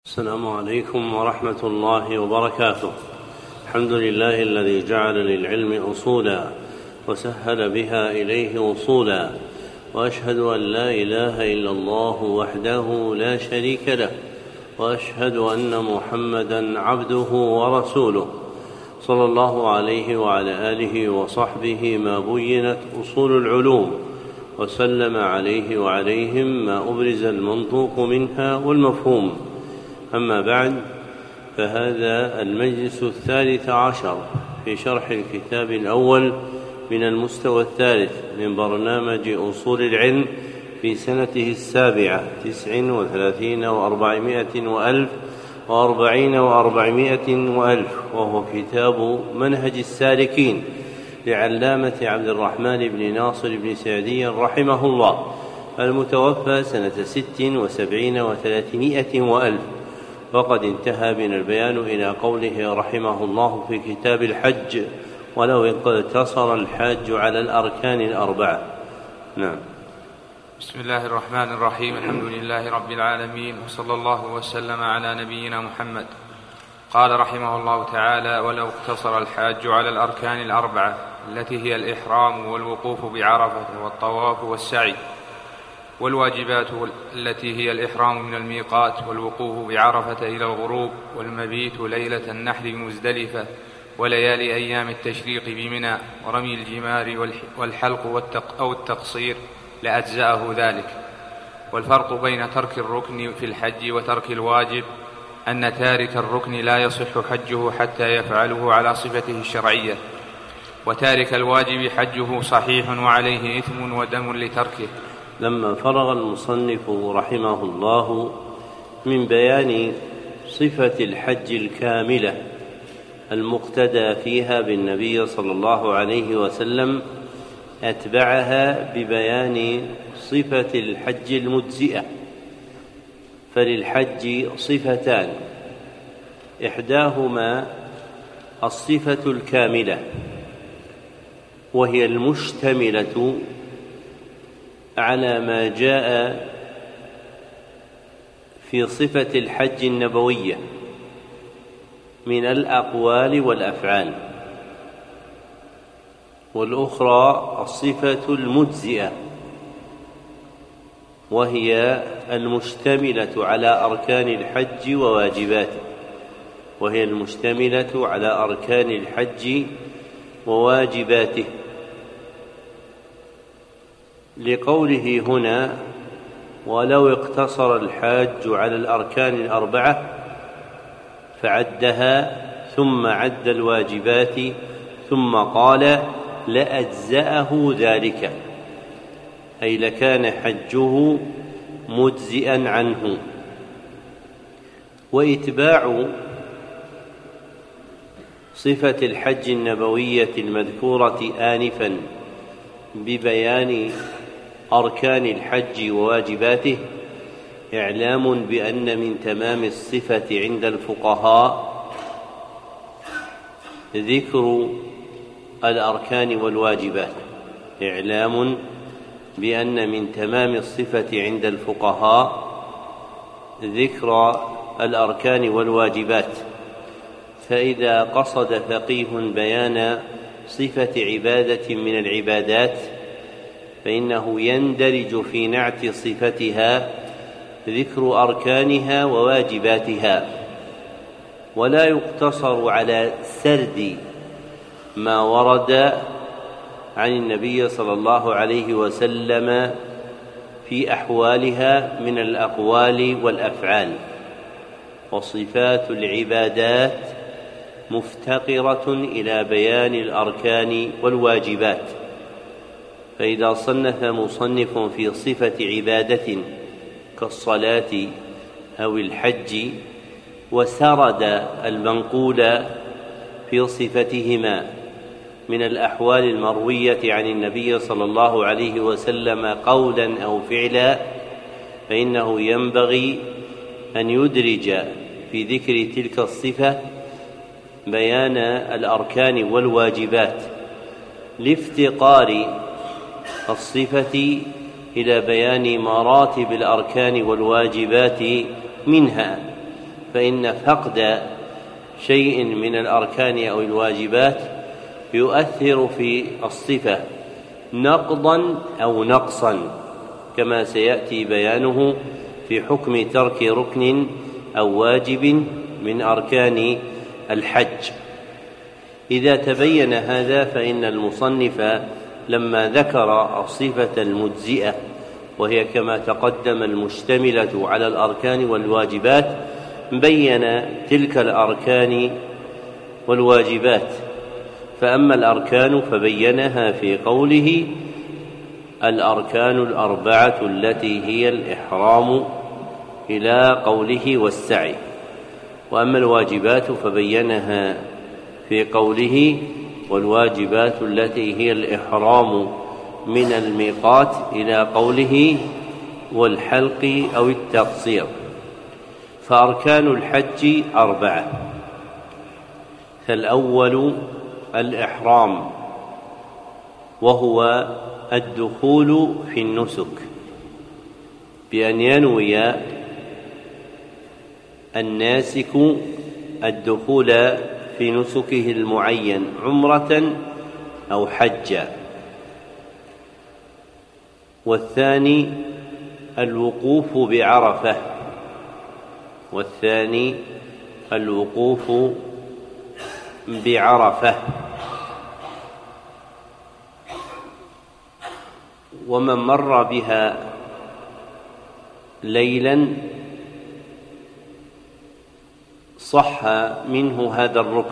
السلام عليكم ورحمة الله وبركاته. الحمد لله الذي جعل للعلم أصولا وسهل بها إليه وصولا، وأشهد أن لا إله إلا الله وحده لا شريك له، وأشهد أن محمدا عبده ورسوله صلى الله عليه وعلى آله وصحبه ما بينت أصول العلوم، وسلم عليه وعليهم ما أبرز المنطوق منها والمفهوم. أما بعد، فهذا المجلس 13 في شرح الكتاب الأول من المستوى الثالث من برنامج أصول العلم في سنته 7 39 و400 وألف و40 و400 وألف، وهو كتاب منهج السالكين لعلامة عبد الرحمن بن ناصر بن سعدي رحمه الله، المتوفى سنة 76 و300 وألف. وقد انتهى بنا البيان إلى قوله رحمه الله في كتاب الحج: ولو اقتصر الحاج على الأركان الأربعة. نعم. بسم الله الرحمن الرحيم. الحمد لله رب العالمين، وصلى الله وسلم على نبينا محمد. قال رحمه الله تعالى: ولو اقتصر الحاج على الأركان الأربعة التي هي الإحرام والوقوف بعرفة والطواف والسعي، والواجبات التي هي الإحرام من الميقات والوقوف بعرفة إلى الغروب والمبيت ليلة النحر بمزدلفة وليالي أيام التشريق بمنى ورمي الجمار والحلق أو التقصير لأجزأه ذلك. والفرق بين ترك الركن في الحج وترك الواجب أن تارك الركن لا يصح حجه حتى يفعله على صفته الشرعية، وتارك الواجب حجه صحيح وعليه إثم ودم لتركه. لما فرغ المصنف رحمه الله من بيان صفة الحج الكاملة المقتدى فيها بالنبي صلى الله عليه وسلم، أتبعها ببيان صفة الحج المجزئة. فللحج صفتان: إحداهما الصفة الكاملة، وهي المشتملة على ما جاء في صفة الحج النبوية من الأقوال والأفعال. والأخرى الصفة المجزئة، وهي المشتملة على أركان الحج وواجباته، لقوله هنا: ولو اقتصر الحاج على الأركان الأربعة، فعدها ثم عد الواجبات ثم قال: لأجزأه ذلك، أي لكان حجه مجزئا عنه. وإتباع صفة الحج النبوية المذكورة آنفا ببيان أركان الحج وواجباته إعلام بأن من تمام الصفة عند الفقهاء ذكر الأركان والواجبات، فإذا قصد فقيه بيان صفة عبادة من العبادات فإنه يندرج في نعت صفتها ذكر أركانها وواجباتها، ولا يقتصر على سرد ما ورد عن النبي صلى الله عليه وسلم في أحوالها من الأقوال والأفعال. وصفات العبادات مفتقرة إلى بيان الأركان والواجبات، فإذا صنف مصنف في صفة عبادة كالصلاة أو الحج وسرد المنقول في صفتهما من الأحوال المروية عن النبي صلى الله عليه وسلم قولا أو فعلا، فإنه ينبغي أن يدرج في ذكر تلك الصفة بيان الأركان والواجبات لافتقار الصفة إلى بيان مراتب الأركان والواجبات منها، فإن فقد شيء من الأركان أو الواجبات يؤثر في الصفة نقضا أو نقصا، كما سيأتي بيانه في حكم ترك ركن أو واجب من أركان الحج. إذا تبين هذا فإن المصنف لما ذكر الصفة المجزئة، وهي كما تقدم المشتملة على الأركان والواجبات، بين تلك الأركان والواجبات. فأما الأركان فبينها في قوله: الأركان الأربعة التي هي الإحرام، إلى قوله: والسعي. وأما الواجبات فبينها في قوله: والواجبات التي هي الإحرام من الميقات، إلى قوله: والحلق أو التقصير. فأركان الحج 4: فالأول الإحرام، وهو الدخول في النسك بأن ينوي الناسك الدخول في نسكه المعين عمرة أو حجا. والثاني الوقوف بعرفة، ومن مر بها ليلا صح منه هذا الركن.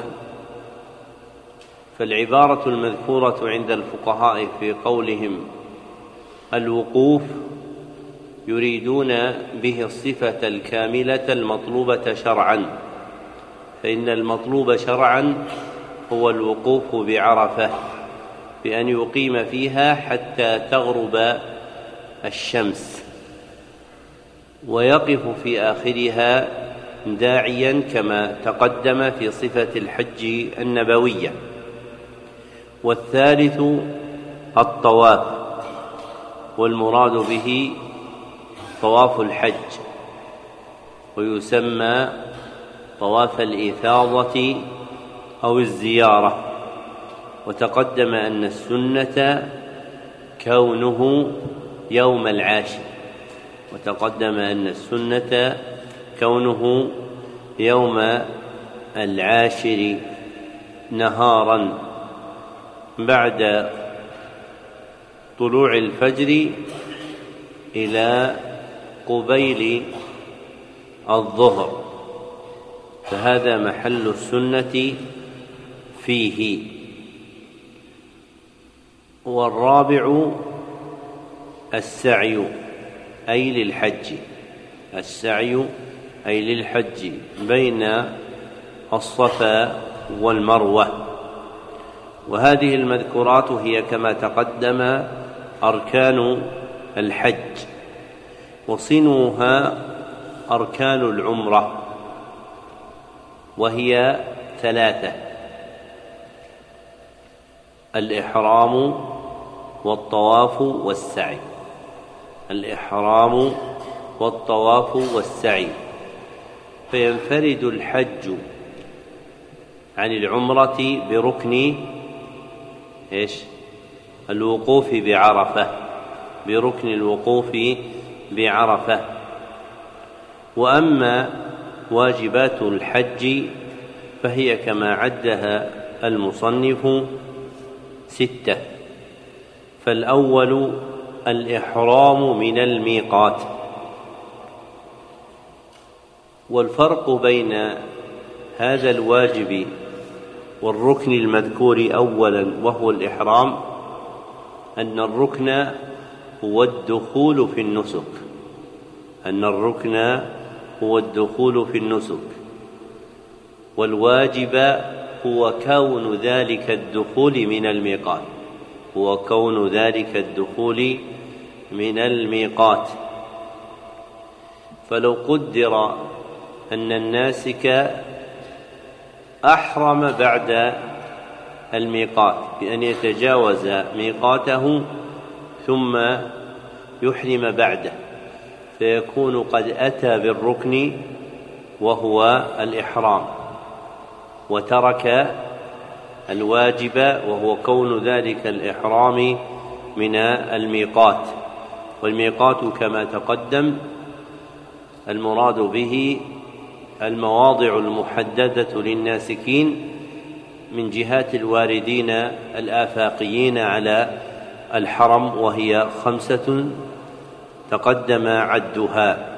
فالعبارة المذكورة عند الفقهاء في قولهم الوقوف يريدون به الصفة الكاملة المطلوبة شرعا، فإن المطلوب شرعا هو الوقوف بعرفة، بأن يقيم فيها حتى تغرب الشمس، ويقف في آخرها داعيا كما تقدم في صفة الحج النبوية. والثالث الطواف، والمراد به طواف الحج، ويسمى طواف الإفاضة أو الزيارة. وتقدم أن السنة كونه يوم العاشر نهارا بعد طلوع الفجر إلى قبيل الظهر، فهذا محل السنة فيه. والرابع السعي أي للحج بين الصفا والمروة. وهذه المذكورات هي كما تقدم أركان الحج، وصنوها أركان العمرة، وهي 3: الإحرام والطواف والسعي. فينفرد الحج عن العمرة بركن الوقوف بعرفة. وأما واجبات الحج فهي كما عدها المصنف 6: فالأول الإحرام من الميقات. والفرق بين هذا الواجب والركن المذكور أولا وهو الإحرام أن الركن هو الدخول في النسك، والواجب هو كون ذلك الدخول من الميقات. فلو قدر أن الناسك أحرم بعد الميقات بأن يتجاوز ميقاته ثم يحرم بعده، فيكون قد أتى بالركن وهو الإحرام، وترك الواجب وهو كون ذلك الإحرام من الميقات. والميقات كما تقدم المراد به المواضع المحددة للناسكين من جهات الواردين الآفاقيين على الحرم، وهي 5 تقدم عدها.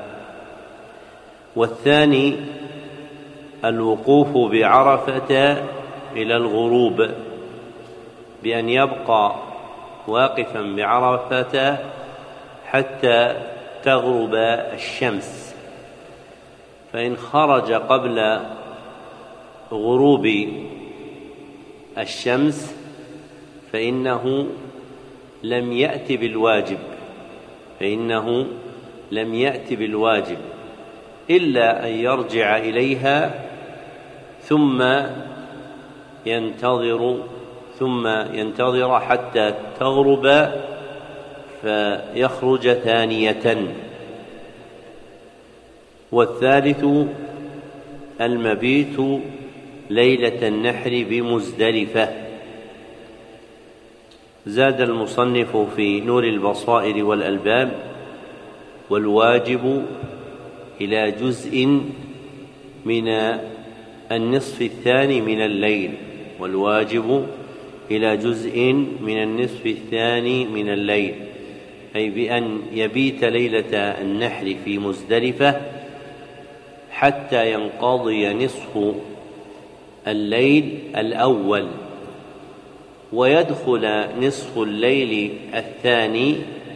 والثاني الوقوف بعرفة إلى الغروب، بأن يبقى واقفا بعرفة حتى تغرب الشمس، فإن خرج قبل غروب الشمس فإنه لم يأت بالواجب إلا أن يرجع إليها ثم ينتظر حتى تغرب فيخرج ثانية. والثالث المبيت ليلة النحر بمزدلفة. زاد المصنف في نور البصائر والألباب: والواجب إلى جزء من النصف الثاني من الليل، والواجب إلى جزء من النصف الثاني من الليل، أي بأن يبيت ليلة النحر في مزدلفة حتى ينقضي نصف الليل الأول، ويدخل نصف الليل الثاني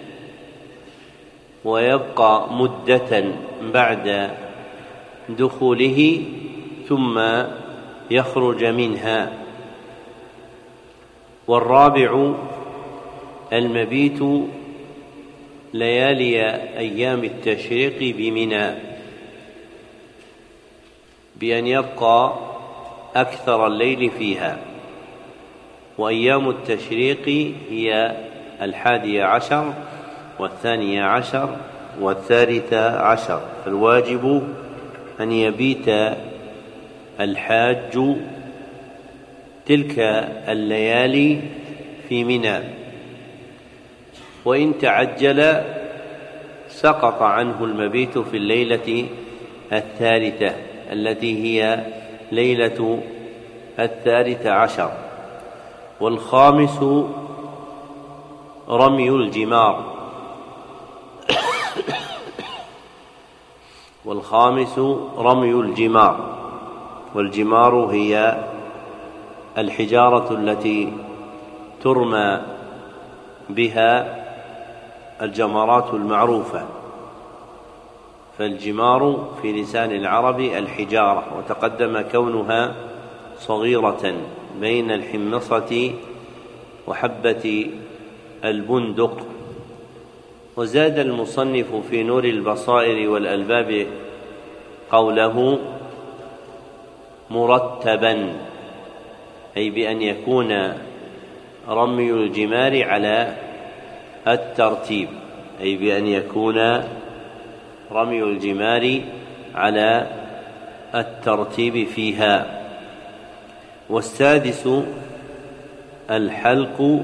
ويبقى مدة بعد دخوله ثم يخرج منها. والرابع المبيت ليالي أيام التشريق بمنى، بأن يبقى أكثر الليل فيها. وأيام التشريق هي 11 و12 و13، فالواجب أن يبيت الحاج تلك الليالي في منى، وإن تعجل سقط عنه المبيت في الليلة 3 التي هي ليلة 13. والخامس رمي الجمار. والجمار هي الحجارة التي ترمى بها الجمرات المعروفة، فالجمار في لسان العرب الحجارة، وتقدم كونها صغيرة بين الحمصة وحبة البندق. وزاد المصنف في نور البصائر والألباب قوله مرتبا، أي بأن يكون رمي الجمار على الترتيب، فيها. والسادس الحلق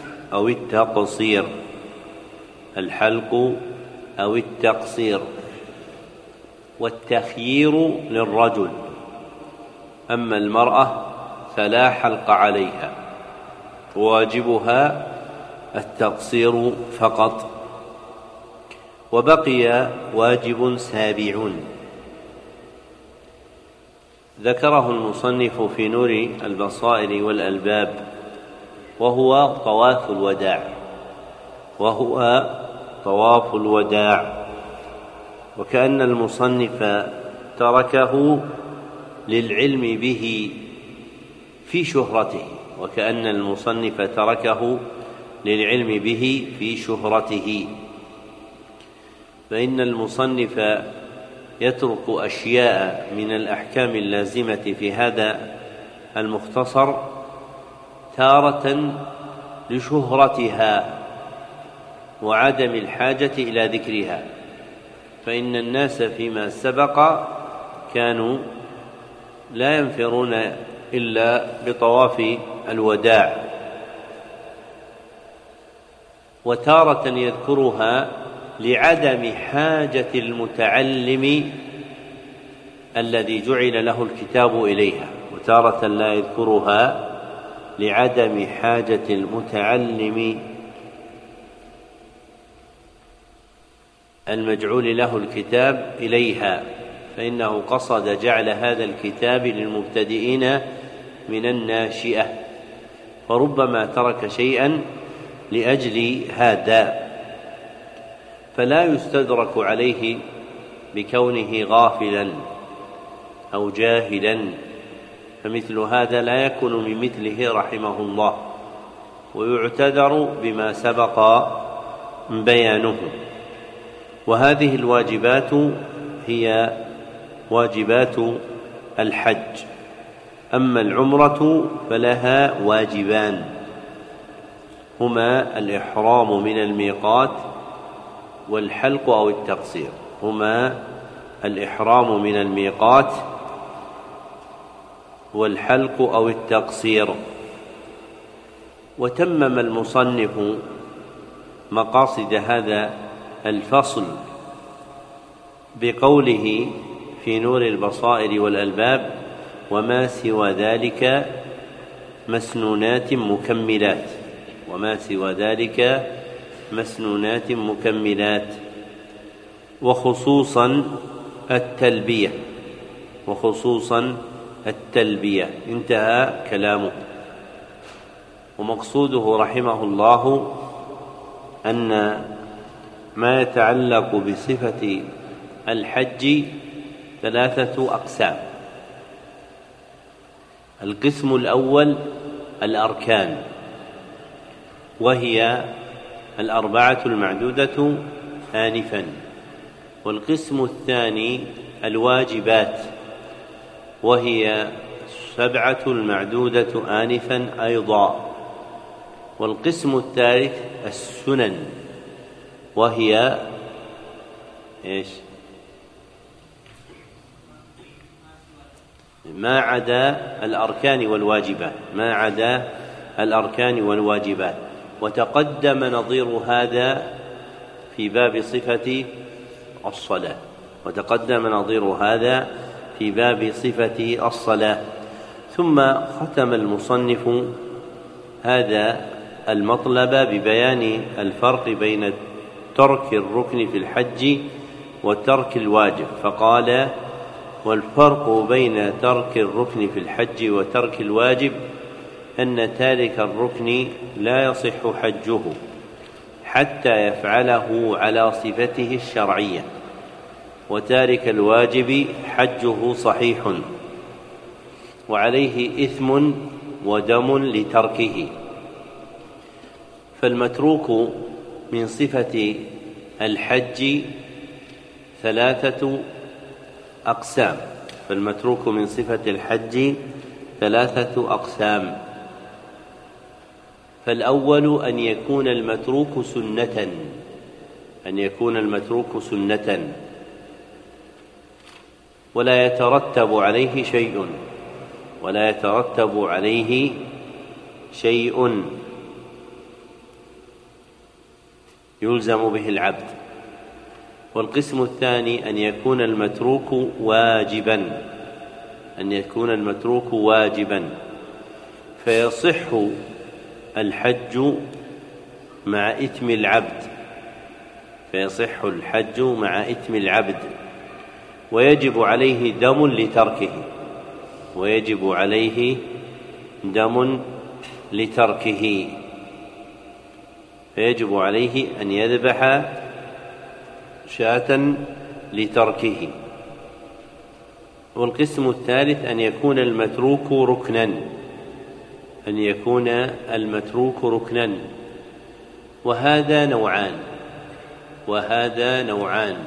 أو التقصير. والتخيير للرجل، أما المرأة فلا حلق عليها، واجبها التقصير فقط. وبقي واجب 7 ذكره المصنف في نور البصائر والألباب، وهو طواف الوداع. وكأن المصنف تركه للعلم به في شهرته، فإن المصنف يترك أشياء من الأحكام اللازمة في هذا المختصر تارة لشهرتها وعدم الحاجة إلى ذكرها، فإن الناس فيما سبق كانوا لا ينفرون إلا بطواف الوداع، وتارة يذكرها لعدم حاجة المتعلم الذي جعل له الكتاب إليها، وتارة لا يذكرها لعدم حاجة المتعلم المجعول له الكتاب إليها، فإنه قصد جعل هذا الكتاب للمبتدئين من الناشئة، فربما ترك شيئا لأجل هذا، فلا يستدرك عليه بكونه غافلا أو جاهلا، فمثل هذا لا يكون من مثله رحمه الله، ويعتذر بما سبق بيانه. وهذه الواجبات هي واجبات الحج. أما العمرة فلها واجبان، هما الإحرام من الميقات والحلق أو التقصير، هما الإحرام من الميقات والحلق أو التقصير. وتمم المصنف مقاصد هذا الفصل بقوله في نور البصائر والألباب: وما سوى ذلك مسنونات مكملات، وما سوى ذلك مسنونات مكملات، وخصوصا التلبية، وخصوصا التلبية. انتهى كلامه. ومقصوده رحمه الله أن ما يتعلق بصفة الحج 3 أقسام. القسم الأول الأركان، وهي 4 المعدودة آنفا. والقسم الثاني الواجبات، وهي 7 المعدودة آنفا أيضا. والقسم الثالث السنن، وهي ما عدا الأركان والواجبات، ما عدا الأركان والواجبات. وتقدم نظير هذا في باب صفة الصلاة، وتقدم نظير هذا في باب صفة الصلاة. ثم ختم المصنف هذا المطلب ببيان الفرق بين ترك الركن في الحج وترك الواجب، فقال: والفرق بين ترك الركن في الحج وترك الواجب أن تارك الركن لا يصح حجه حتى يفعله على صفته الشرعية، وتارك الواجب حجه صحيح وعليه إثم ودم لتركه. فالمتروك من صفة الحج 3 أقسام، فالمتروك من صفة الحج 3 أقسام. فالأول أن يكون المتروك سنة، أن يكون المتروك سنة ولا يترتب عليه شيء، ولا يترتب عليه شيء يلزم به العبد. والقسم الثاني أن يكون المتروك واجبا، أن يكون المتروك واجبا، فيصح الحج مع إثم العبد، فيصح الحج مع إثم العبد، ويجب عليه دم لتركه، ويجب عليه دم لتركه، فيجب عليه أن يذبح شاة لتركه. والقسم الثالث أن يكون المتروك ركنا، أن يكون المتروك ركنا، وهذا نوعان، وهذا نوعان.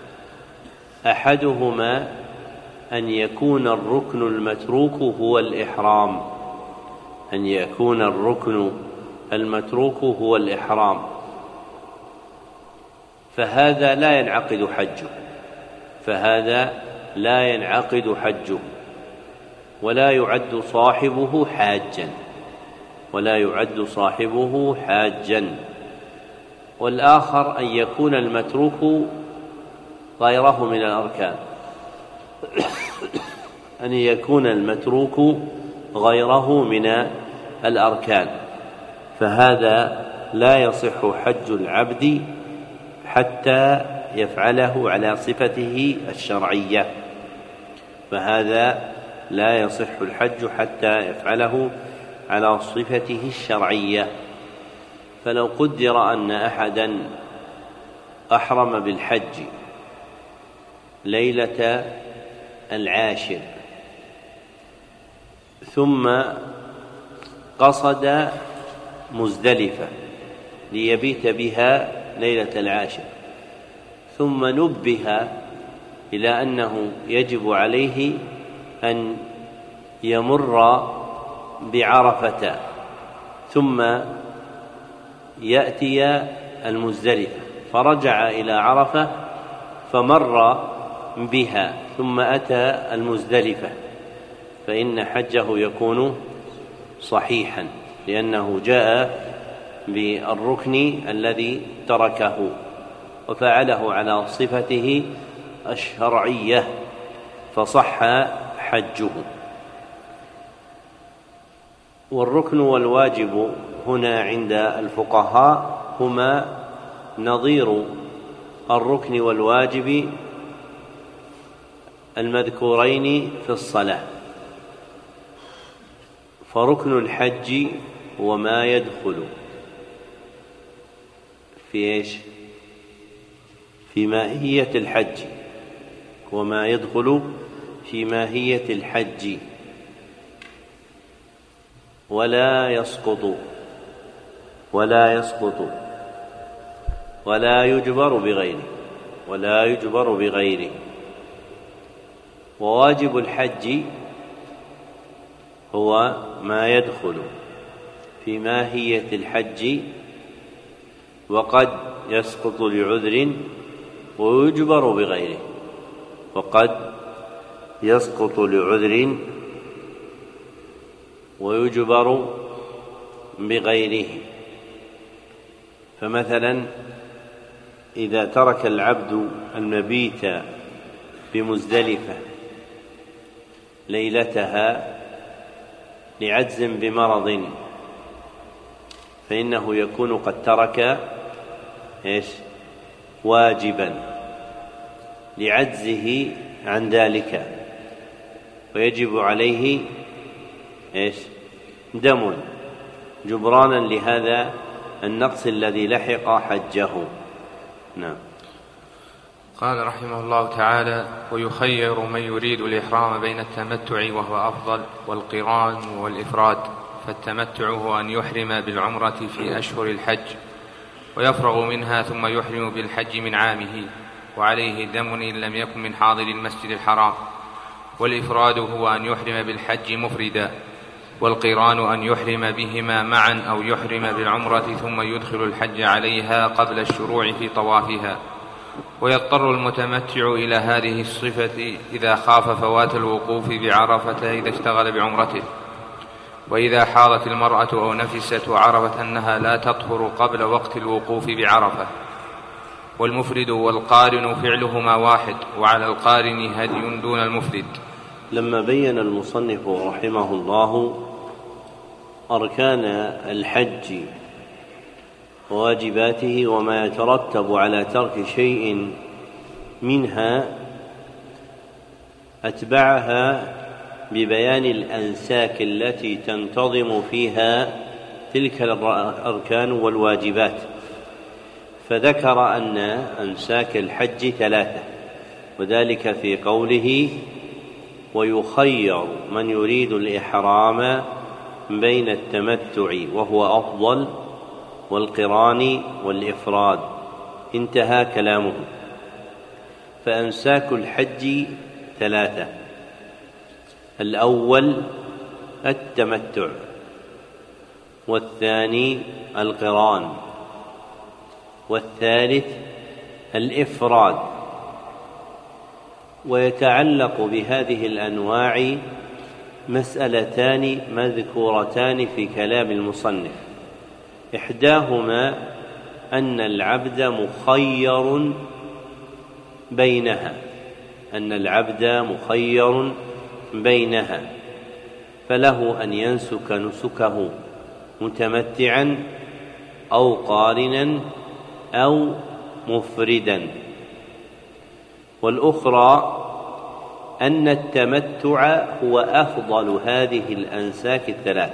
أحدهما أن يكون الركن المتروك هو الإحرام، أن يكون الركن المتروك هو الإحرام، فهذا لا ينعقد حجه، فهذا لا ينعقد حجه، ولا يعد صاحبه حاجا، ولا يعد صاحبه حاجا. والآخر أن يكون المتروك غيره من الأركان، أن يكون المتروك غيره من الأركان، فهذا لا يصح حج العبد حتى يفعله على صفته الشرعية، فهذا لا يصح الحج حتى يفعله على صفته الشرعية. فلو قدر أن أحدا أحرم بالحج ليلة 10 ثم قصد مزدلفة ليبيت بها ليلة 10، ثم نبه إلى أنه يجب عليه أن يمر بعرفة ثم يأتي المزدلفة، فرجع إلى عرفة فمر بها ثم أتى المزدلفة، فإن حجه يكون صحيحا، لأنه جاء بالركن الذي تركه وفعله على صفته الشرعية فصح حجه. والركن والواجب هنا عند الفقهاء هما نظير الركن والواجب المذكورين في الصلاة. فركن الحج هو ما يدخل في ماهية الحج، وما يدخل في ماهية الحج ولا يسقط ولا يجبر بغيره. وواجب الحج هو ما يدخل في ماهية الحج وقد يسقط لعذر ويجبر بغيره، وقد يسقط لعذر ويجبر بغيره. فمثلا إذا ترك العبد المبيت بمزدلفة ليلتها لعجز بمرض فإنه يكون قد ترك واجبا لعجزه عن ذلك، ويجب عليه دم جبرانا لهذا النقص الذي لحق حجه. نعم. قال رحمه الله تعالى: ويخير من يريد الإحرام بين التمتع وهو أفضل والقران والإفراد. فالتمتع هو أن يحرم بالعمرة في أشهر الحج ويفرغ منها ثم يحرم بالحج من عامه، وعليه دم إن لم يكن من حاضر المسجد الحرام. والإفراد هو أن يحرم بالحج مفردا، والقران أن يحرم بهما معا أو يحرم بالعمرة ثم يدخل الحج عليها قبل الشروع في طوافها. ويضطر المتمتع إلى هذه الصفة إذا خاف فوات الوقوف بعرفة إذا اشتغل بعمرته، وإذا حاضت المرأة أو نفست وعرفت أنها لا تطهر قبل وقت الوقوف بعرفة. والمفرد والقارن فعلهما واحد، وعلى القارن هدي دون المفرد. لما بين المصنف رحمه الله أركان الحج وواجباته وما يترتب على ترك شيء منها، أتبعها ببيان الأنساك التي تنتظم فيها تلك الأركان والواجبات، فذكر أن أنساك الحج 3، وذلك في قوله: ويخير من يريد الإحرام بين التمتع وهو أفضل والقران والإفراد، انتهى كلامه. فأنساك الحج 3: الأول التمتع، والثاني القران، والثالث الإفراد. ويتعلق بهذه الأنواع مسألتان مذكورتان في كلام المصنف، إحداهما أن العبد مخير بينها، فله أن ينسك نسكه متمتعا أو قارنا أو مفردا. والأخرى أن التمتع هو أفضل هذه الأنساك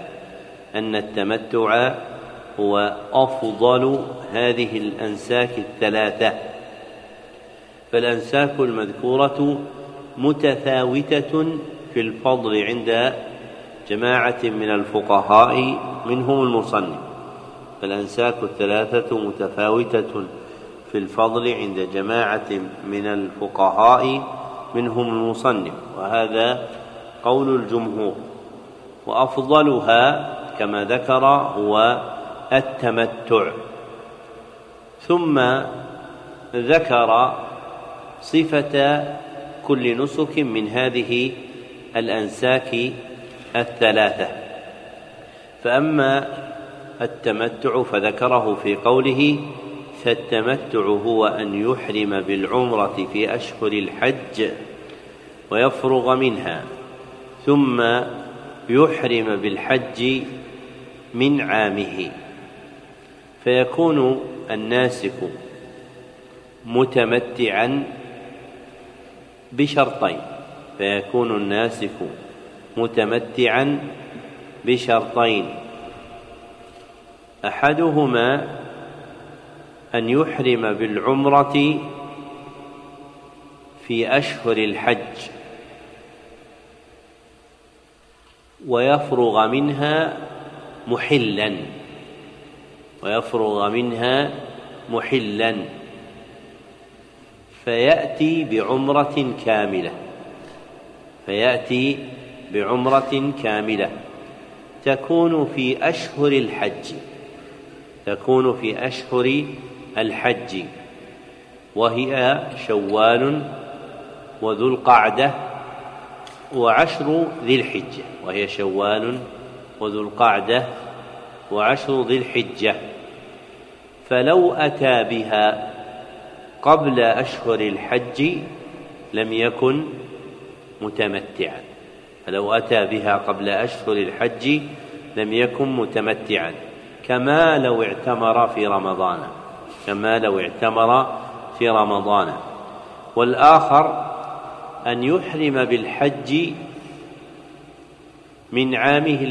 الثلاثة، فالأنساك المذكورة متفاوتة في الفضل عند جماعة من الفقهاء منهم المصنف، فالأنساك الثلاثة متفاوتة في الفضل عند جماعة من الفقهاء منهم المصنف، وهذا قول الجمهور، وأفضلها كما ذكر هو التمتع. ثم ذكر صفة كل نسك من هذه الأنساك الثلاثة، فأما التمتع فذكره في قوله: فالتمتع هو أن يحرم بالعمرة في أشهر الحج ويفرغ منها، ثم يحرم بالحج من عامه، فيكون الناسك متمتعا بشرطين، أحدهما أن يحرم بالعمرة في أشهر الحج ويفرغ منها محلا، فيأتي بعمرة كاملة تكون في أشهر الحج، وهي شوال وذو القعدة وعشر ذي الحجة، فلو أتى بها قبل أشهر الحج لم يكن متمتعا، كما لو اعتمر في رمضان. والآخر أن يحرم بالحج من عامه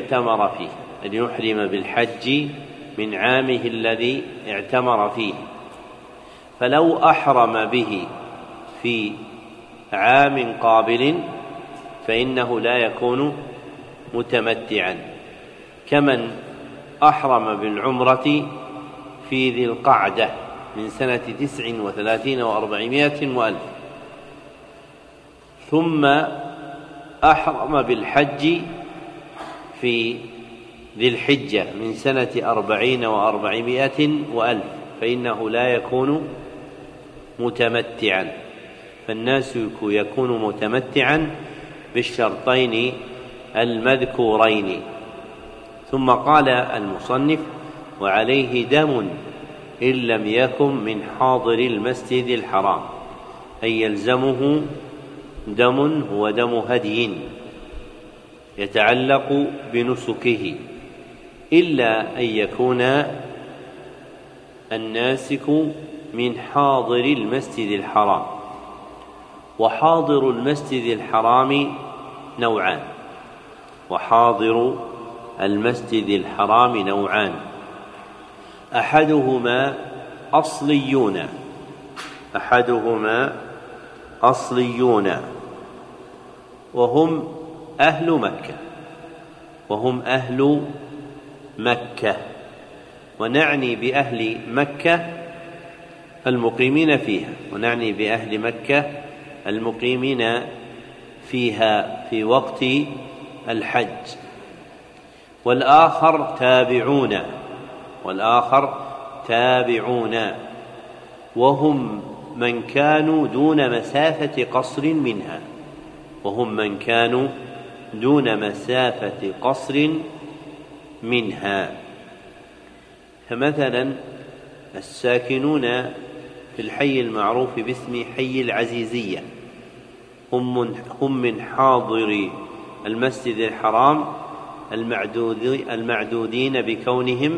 الذي اعتمر فيه، فلو أحرم به في عام قابل فإنه لا يكون متمتعا، كمن أحرم بالعمرة في ذي القعدة من سنة 39 و400 وألف، ثم أحرم بالحج في ذي الحجة من سنة 40 و400 وألف، فإنه لا يكون متمتعا، فالناسك يكون متمتعا بالشرطين المذكورين. ثم قال المصنف: وعليه دم إن لم يكن من حاضر المسجد الحرام، أي يلزمه دم هو دم هدي يتعلق بنسكه، إلا أن يكون الناسك من حاضر المسجد الحرام. وحاضر المسجد الحرام نوعان، أحدهما أصليون وهم أهل مكة، ونعني بأهل مكة المقيمين فيها في وقت الحج. والآخر تابعون وهم من كانوا دون مسافة قصر منها، وهم من كانوا دون مسافة قصر منها. فمثلا الساكنون في الحي المعروف باسم حي العزيزية هم من حاضر المسجد الحرام المعدودين بكونهم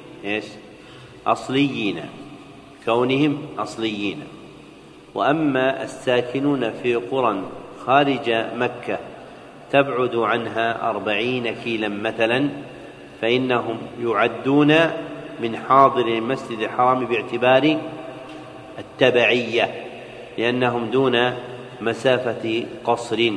أصليين. وأما الساكنون في قرى خارج مكة تبعد عنها 40 كيلا مثلا، فإنهم يعدون من حاضر المسجد الحرام باعتبار التبعية، لأنهم دون مسافة قصر.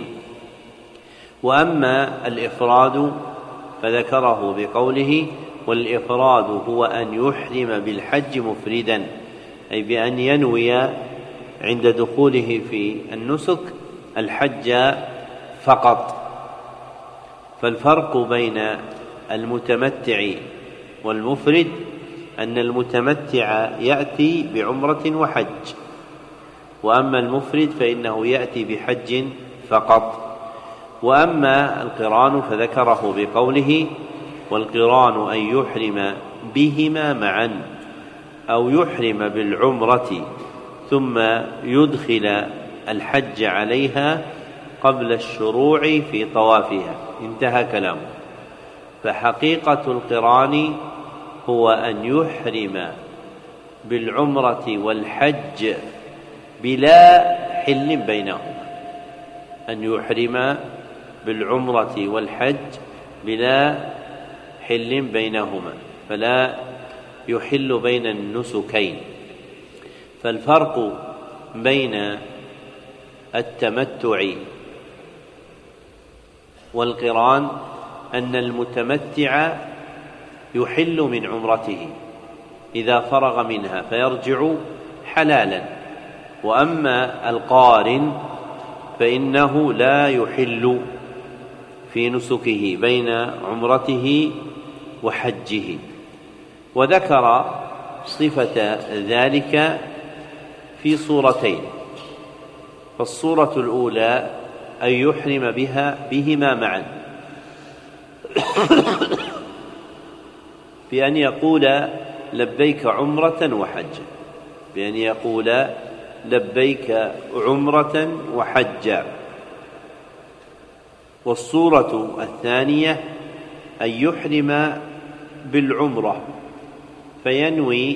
وأما الإفراد فذكره بقوله: والإفراد هو أن يحرم بالحج مفردا، أي بأن ينوي عند دخوله في النسك الحج فقط. فالفرق بين المتمتع والمفرد أن المتمتع يأتي بعمرة وحج، وأما المفرد فإنه يأتي بحج فقط. وأما القران فذكره بقوله: والقران أن يحرم بهما معا أو يحرم بالعمرة ثم يدخل الحج عليها قبل الشروع في طوافها. انتهى كلامه. فحقيقة القران هو أن يحرم بالعمرة والحج بلا حل بينهما، أن يحرم بالعمرة والحج بلا حل بينهما، فلا يحل بين النسكين. فالفرق بين التمتع والقران أن المتمتع يحل من عمرته إذا فرغ منها فيرجع حلالا، وأما القارن فإنه لا يحل في نسكه بين عمرته وحجه. وذكر صفة ذلك في صورتين. فالصورة الأولى أن يحرم بهما معا بأن يقول لبيك عمرة وحجا، بأن يقول لبيك عمرة وحجا. والصورة الثانية أن يحرم بالعمرة فينوي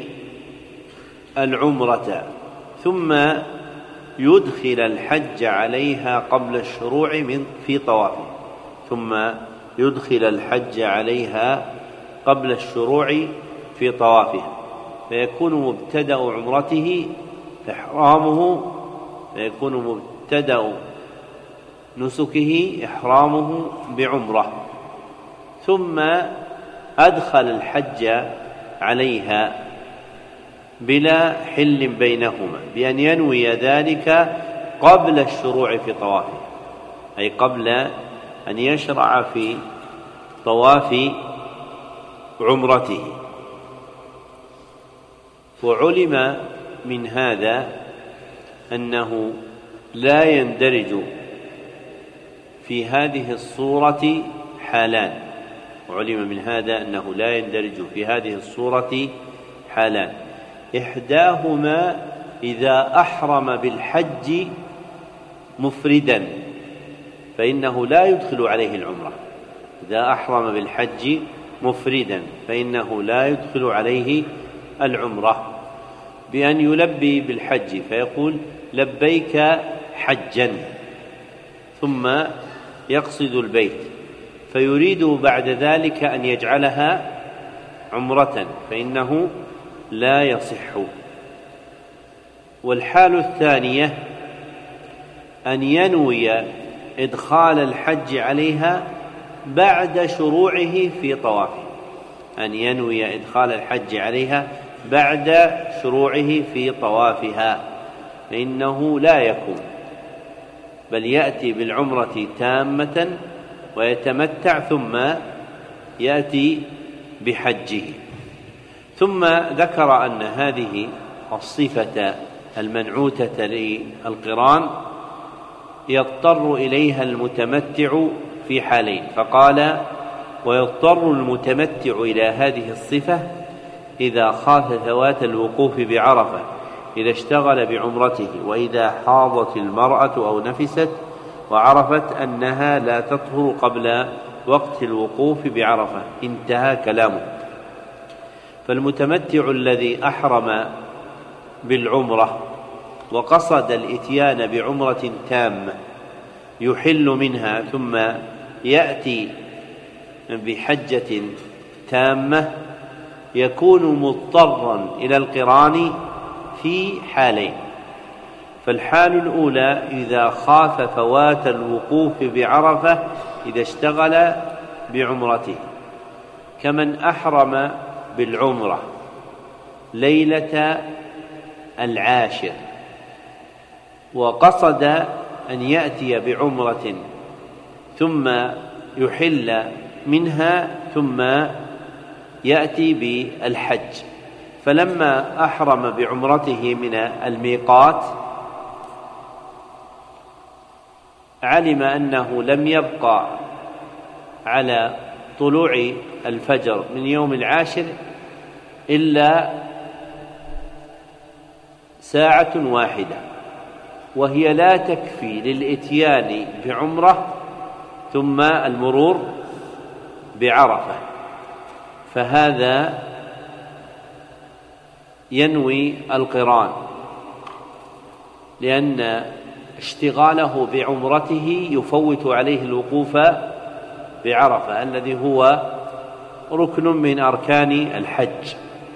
العمرة ثم يدخل الحج عليها قبل الشروع في طوافه، ثم يدخل الحج عليها قبل الشروع في طوافها، فيكون مبتدأ عمرته إحرامه، فيكون مبتدأ نسكه إحرامه بعمرة، ثم أدخل الحج عليها بلا حل بينهما بأن ينوي ذلك قبل الشروع في طوافه، أي قبل أن يشرع في طواف عمرته. وعلم من هذا أنه لا يندرج في هذه الصورة حالان، وعلم من هذا أنه لا يندرج في هذه الصورة حالان: إحداهما إذا أحرم بالحج مفردا فإنه لا يدخل عليه العمرة، إذا أحرم بالحج مفردا فإنه لا يدخل عليه العمرة، بأن يلبي بالحج فيقول لبيك حجا ثم يقصد البيت، فيريد بعد ذلك أن يجعلها عمرة فإنه لا يصح. والحال الثانية أن ينوي إدخال الحج عليها بعد شروعه في طوافه، أن ينوي إدخال الحج عليها بعد شروعه في طوافها، فإنه لا يكون، بل يأتي بالعمرة تامة ويتمتع ثم يأتي بحجه. ثم ذكر أن هذه الصفة المنعوتة للقران يضطر إليها المتمتع في حالين، فقال: ويضطر المتمتع إلى هذه الصفة إذا خاف فوات الوقوف بعرفة، إذا اشتغل بعمرته، وإذا حاضت المرأة أو نفست وعرفت أنها لا تطهر قبل وقت الوقوف بعرفة. انتهى كلامه. فالمتمتع الذي أحرم بالعمرة وقصد الإتيان بعمرة تامة يحل منها ثم يأتي بحجة تامة يكون مضطرا إلى القران في حالين. فالحال الأولى إذا خاف فوات الوقوف بعرفة إذا اشتغل بعمرته، كمن أحرم بالعمرة ليلة العاشر وقصد أن يأتي بعمرة ثم يحل منها ثم يأتي بالحج، فلما أحرم بعمرته من الميقات علم أنه لم يبقى على طلوع الفجر من يوم العاشر إلا ساعة واحدة، وهي لا تكفي للإتيان بعمرة ثم المرور بعرفة، فهذا ينوي القران، لأن اشتغاله بعمرته يفوت عليه الوقوف بعرفة الذي هو ركن من أركان الحج.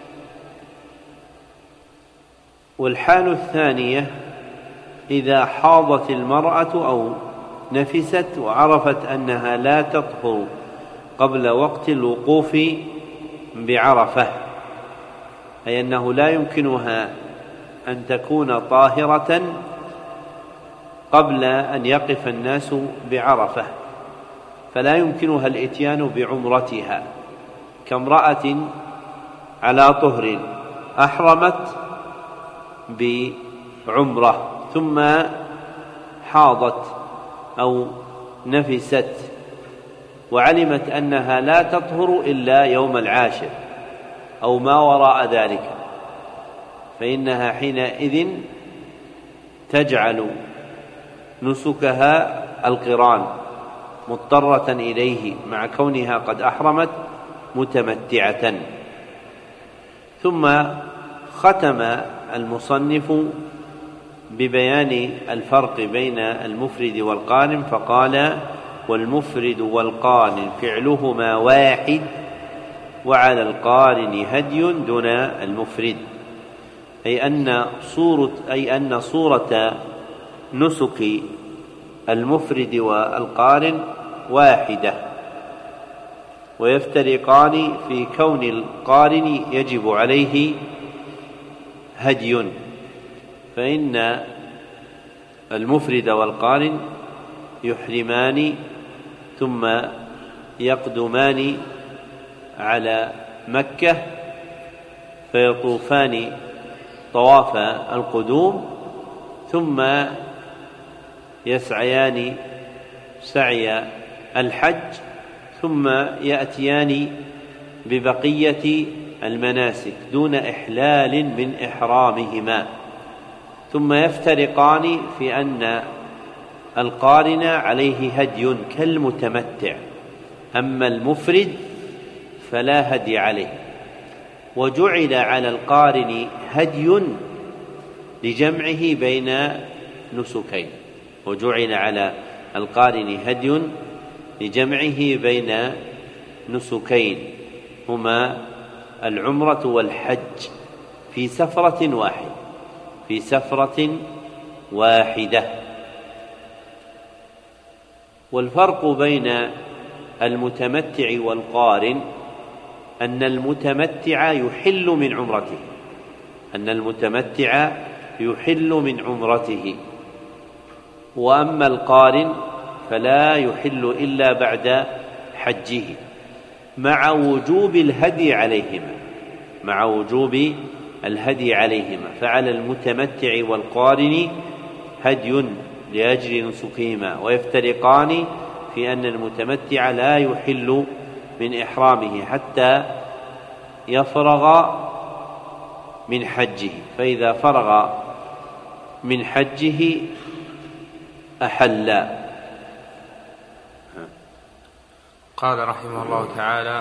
والحال الثانية إذا حاضت المرأة أو نفست وعرفت أنها لا تطهر قبل وقت الوقوف بعرفة، أي أنه لا يمكنها أن تكون طاهرة قبل أن يقف الناس بعرفة، فلا يمكنها الإتيان بعمرتها، كامرأة على طهر أحرمت بعمرة ثم حاضت أو نفست وعلمت أنها لا تطهر إلا يوم العاشر أو ما وراء ذلك، فإنها حينئذ تجعل نسكها القران مضطرة إليه مع كونها قد أحرمت متمتعة. ثم ختم المصنف ببيان الفرق بين المفرد والقارن فقال: والمفرد والقارن فعلهما واحد، وعلى القارن هدي دون المفرد، أي أن صورة نسك المفرد والقارن واحدة، ويفترقان في كون القارن يجب عليه هدي، فإن المفرد والقارن يحرمان ثم يقدمان على مكة فيطوفان طواف القدوم ثم يسعيان سعي الحج ثم يأتيان ببقية المناسك دون إحلال من إحرامهما، ثم يفترقان في أن القارن عليه هدي كالمتمتع، أما المفرد فلا هدي عليه. وجعل على القارن هدي لجمعه بين نسكين، وجعل على القارن هدي لجمعه بين نسكين هما العمرة والحج في سفرة واحدة. والفرق بين المتمتع والقارن أن المتمتع يحل من عمرته، وأما القارن فلا يحل إلا بعد حجه مع وجوب الهدي عليهما، فعلى المتمتع والقارن هدي لأجل نسكهما، ويفترقان في أن المتمتع لا يحل من إحرامه حتى يفرغ من حجه، فإذا فرغ من حجه أحل. قال رحمه الله تعالى: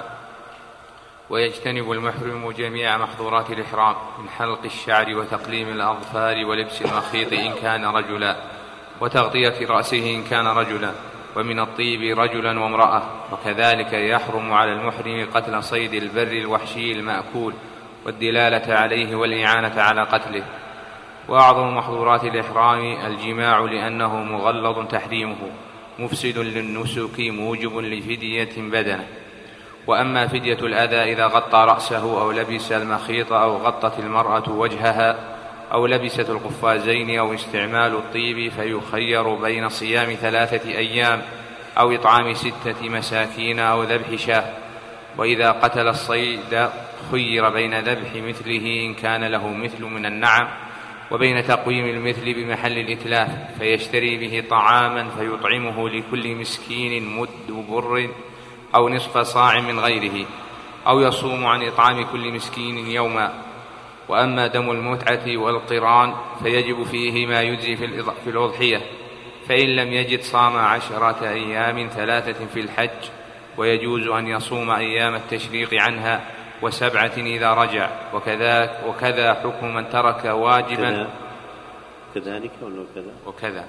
ويجتنب المحرم جميع محظورات الإحرام من حلق الشعر وتقليم الأظفار ولبس المخيط إن كان رجلا، وتغطية رأسه إن كان رجلا، ومن الطيب رجلا وامرأة. وكذلك يحرم على المحرم قتل صيد البر الوحشي المأكول والدلالة عليه والإعانة على قتله. وأعظم محظورات الإحرام الجماع، لأنه مغلظ تحريمه مفسد للنسك موجب لفدية بدنه. وأما فدية الأذى إذا غطى رأسه أو لبس المخيط أو غطت المرأة وجهها أو لبست القفازين أو استعمال الطيب، فيخير بين صيام 3 أيام أو إطعام 6 مساكين أو ذبح شاة. وإذا قتل الصيد خير بين ذبح مثله إن كان له مثل من النعم، وبين تقويم المثل بمحل الإتلاف، فيشتري به طعاما فيطعمه لكل مسكين مد بر أو نصف صاع من غيره، أو يصوم عن إطعام كل مسكين يوما. وأما دم المتعة والقران فيجب فيه ما يجزي في الأضحية، فإن لم يجد صام 10 أيام 3 في الحج، ويجوز أن يصوم أيام التشريق عنها و7 إذا رجع. وكذا حكم من ترك واجبا. كذلك ولا كذا؟ وكذا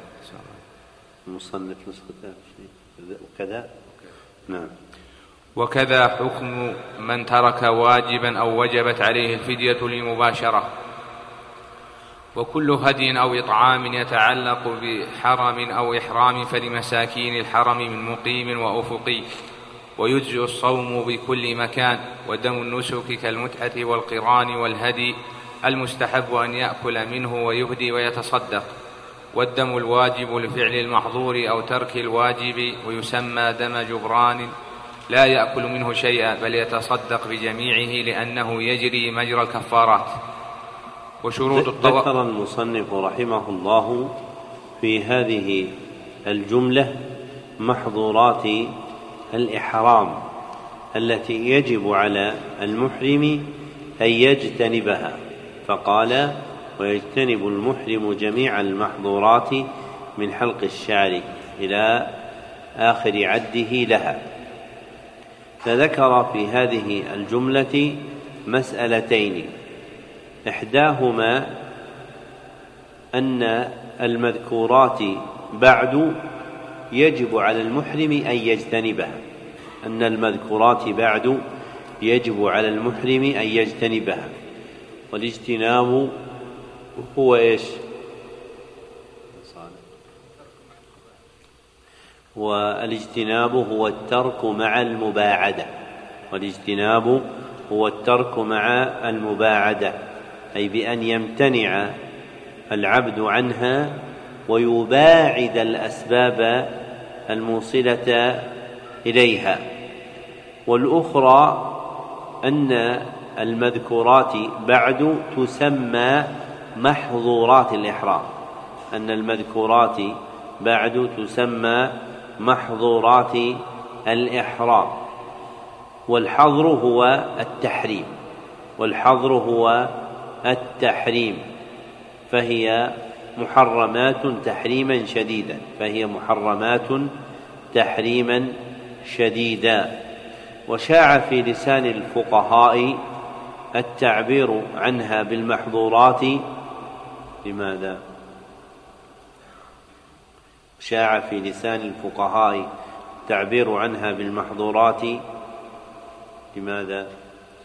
المصنف نسخته وكذا. نعم. وكذا حكم من ترك واجبا أو وجبت عليه الفدية للمباشرة. وكل هدي أو إطعام يتعلق بحرم أو إحرام فلمساكين الحرم من مقيم وأفقي، ويجزئ الصوم بكل مكان. ودم النسك كالمتعة والقران والهدي المستحب أن يأكل منه ويهدي ويتصدق. والدم الواجب لفعل المحظور أو ترك الواجب، ويسمى دم جبران، لا يأكل منه شيئا بل يتصدق بجميعه لأنه يجري مجرى الكفارات. وشروط ذكر المصنف رحمه الله في هذه الجملة محظورات الإحرام التي يجب على المحرم أن يجتنبها، فقال: ويجتنب المحرم جميع المحظورات من حلق الشعر إلى آخر عده لها. فذكر في هذه الجملة مسألتين، إحداهما أن المذكورات بعد يجب على المحرم أن يجتنبها، أن المذكورات بعد يجب على المحرم أن يجتنبها. والاجتناب هو إيش؟ والاجتناب هو الترك مع المباعدة. والاجتناب هو الترك مع المباعدة، أي بأن يمتنع العبد عنها ويباعد الأسباب الموصلة إليها. والأخرى أن المذكورات بعد تسمى محظورات الإحرام، أن المذكورات بعد تسمى محظورات الإحرام. والحظر هو التحريم، والحظر هو التحريم، فهي محرمات تحريما شديدا، فهي محرمات تحريما شديدا. وشاع في لسان الفقهاء التعبير عنها بالمحظورات. لماذا؟ شاع في لسان الفقهاء التعبير عنها بالمحظورات. لماذا؟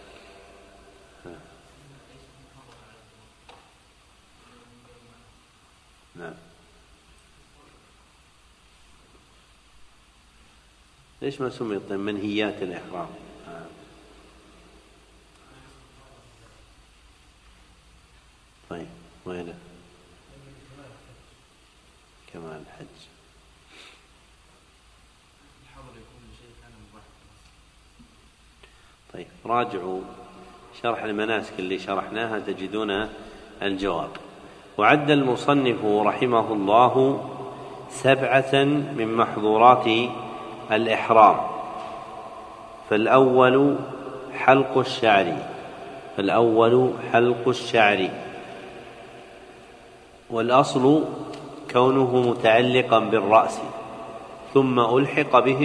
نعم. ليش ما سميت منهيات الإحرام؟ طيب وين كمال الحج؟ طيب راجعوا شرح المناسك اللي شرحناها تجدون الجواب. وعد المصنف رحمه الله 7 من محظورات الإحرام. فالأول حلق الشعر، والأصل كونه متعلقا بالرأس ثم ألحق به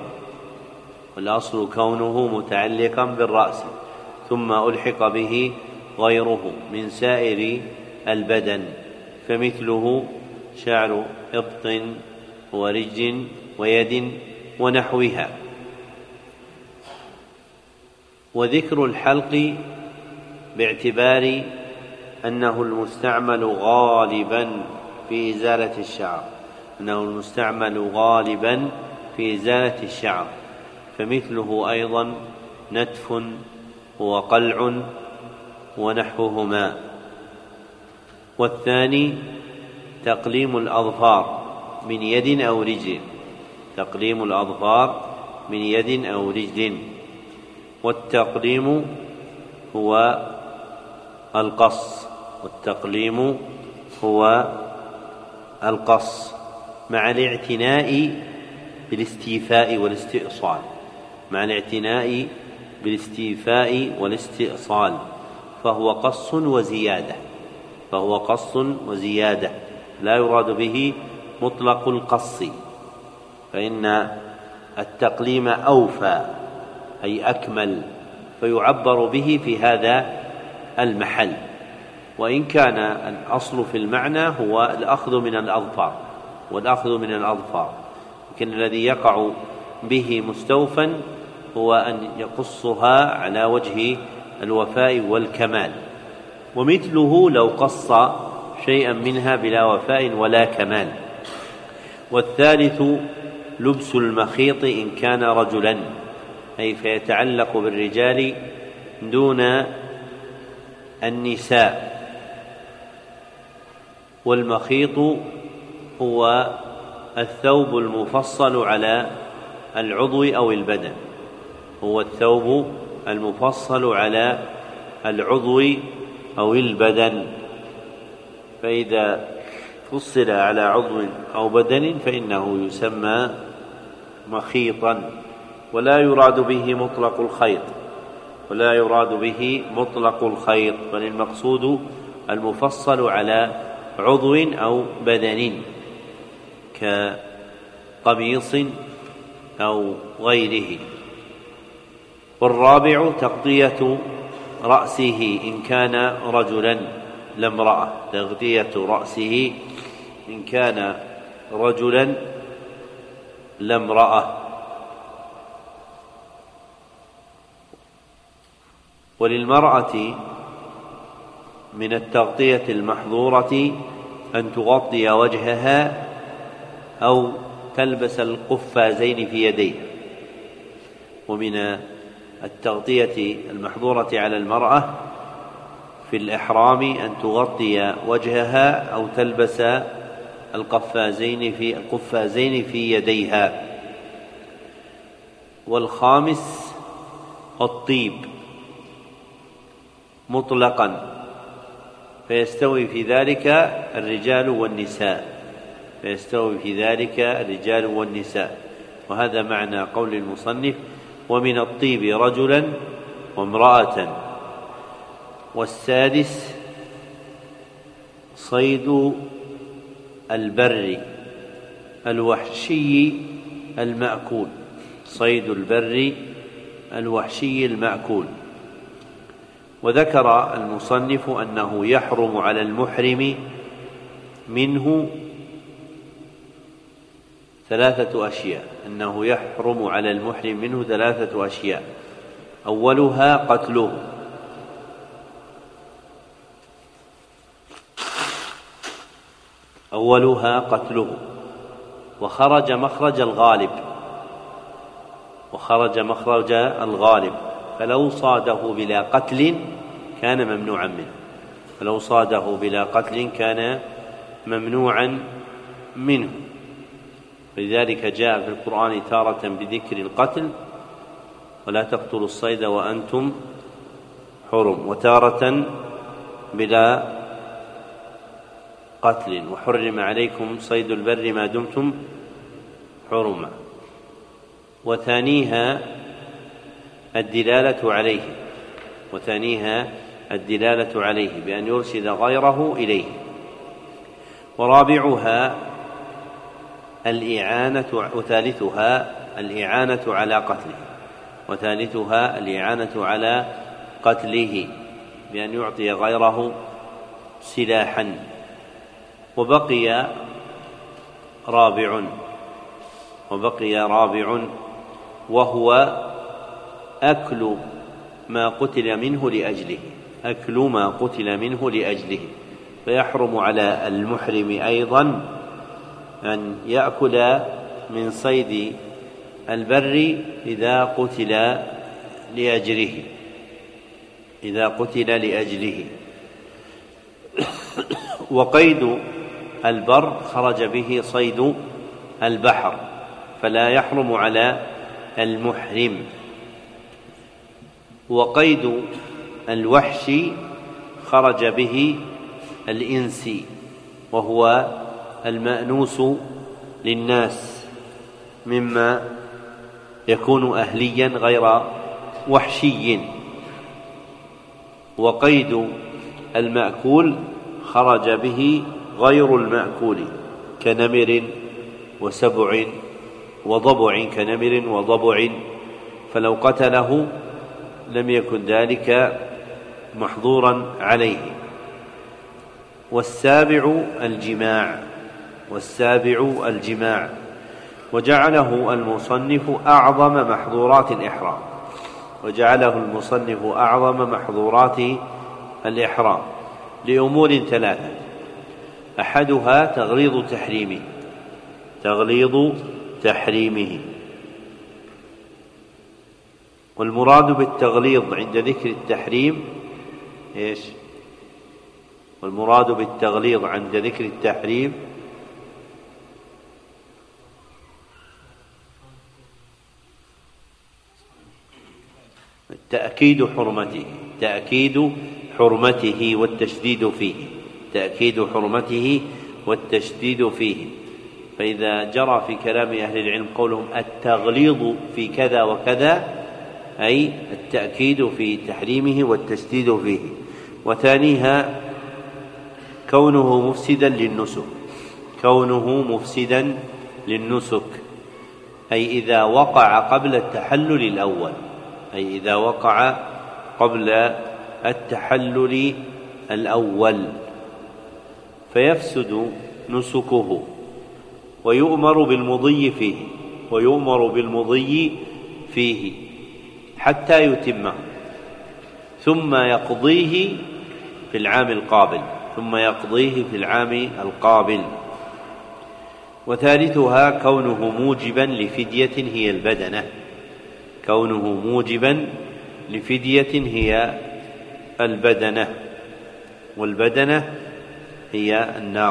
غيره من سائر البدن، فمثله شعر إبط ورج ويد ونحوها. وذكر الحلق باعتبار أنه المستعمل غالبا في إزالة الشعر، فمثله أيضا نتف وقلع ونحوهما. والثاني تقليم الأظفار من يد أو رجل، والتقليم هو القص مع الاعتناء بالاستيفاء والاستئصال، فهو قص وزيادة، لا يراد به مطلق القص، فإن التقليم أوفى أي أكمل، فيعبر به في هذا المحل، وإن كان الأصل في المعنى هو الأخذ من الأظفار، لكن الذي يقع به مستوفا هو أن يقصها على وجه الوفاء والكمال. ومثله لو قص شيئا منها بلا وفاء ولا كمال. والثالث لبس المخيط إن كان رجلا، أي فيتعلق بالرجال دون النساء. والمخيط هو الثوب المفصل على العضو أو البدن، فإذا فصل على عضو أو بدن فإنه يسمى مخيطا، ولا يراد به مطلق الخيط، بل المقصود المفصل على عضو أو بدن كقميص أو غيره. والرابع تغطية رأسه إن كان رجلا لا امرأة. وللمرأة من التغطية المحظورة أن تغطي وجهها أو تلبس القفازين في يديها. ومن التغطية المحظورة على المرأة في الإحرام أن تغطي وجهها أو تلبس القفازين في يديها. والخامس الطيب مطلقا، فيستوي في ذلك الرجال والنساء، وهذا معنى قول المصنف ومن الطيب رجلا وامرأة. والسادس صيد البر الوحشي المأكول. وذكر المصنف أنه يحرم على المحرم منه 3 أشياء، أولها قتله، وخرج مخرج الغالب، فلو صاده بلا قتل كان ممنوعا منه. لذلك جاء في القرآن تارة بذكر القتل ولا تقتلوا الصيد وأنتم حرم، وتارة بلا قتل. وحرم عليكم صيد البر ما دمتم حرما. وثانيها الدلالة عليه بأن يرشد غيره إليه. ورابعها وثالثها الإعانة على قتله بأن يعطي غيره سلاحا. وبقي رابع وهو أكل ما قتل منه لأجله. فيحرم على المحرم أيضا أن يأكل من صيد البر إذا قتل لأجله. وقيد البر خرج به صيد البحر، فلا يحرم على المحرم. وقيد الوحش خرج به الإنس، وهو المأنوس للناس مما يكون أهليا غير وحشي. وقيد المأكول خرج به غير المأكول كنمر وضبع، فلو قتله لم يكن ذلك محظورا عليه. والسابع الجماع، وجعله المصنف أعظم محظورات الإحرام لأمور ثلاثة: أحدها تغليظ تحريمه. والمراد بالتغليظ عند ذكر التحريم إيش؟ تأكيد حرمته والتشديد فيه. فإذا جرى في كلام أهل العلم قولهم التغليظ في كذا وكذا، أي التأكيد في تحريمه والتشديد فيه. وثانيها كونه مفسدا للنسك، أي إذا وقع قبل التحلل الأول فيفسد نسكه، ويؤمر بالمضي فيه حتى يتمه، ثم يقضيه في العام القابل. وثالثها كونه موجبا لفدية هي البدنة، والبدنة هي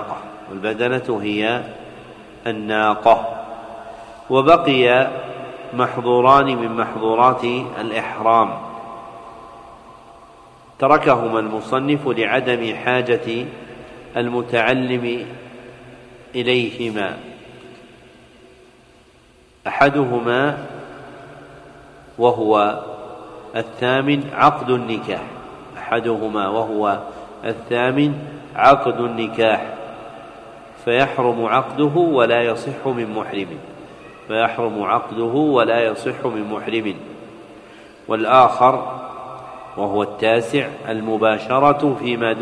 الناقة. وبقي محظوران من محظورات الإحرام تركهما المصنف لعدم حاجة المتعلم إليهما. أحدهما وهو الثامن عقد النكاح، فيحرم عقده ولا يصح من محرم. والآخر وهو التاسع المباشرة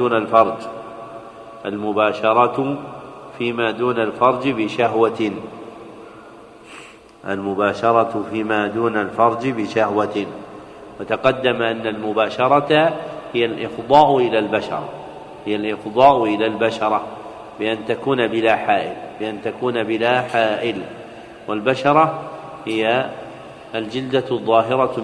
فيما دون الفرج بشهوة. وتقدم أن المباشرة هي الإفضاء إلى البشرة بأن تكون بلا حائل. والبشرة هي الجلدة الظاهرة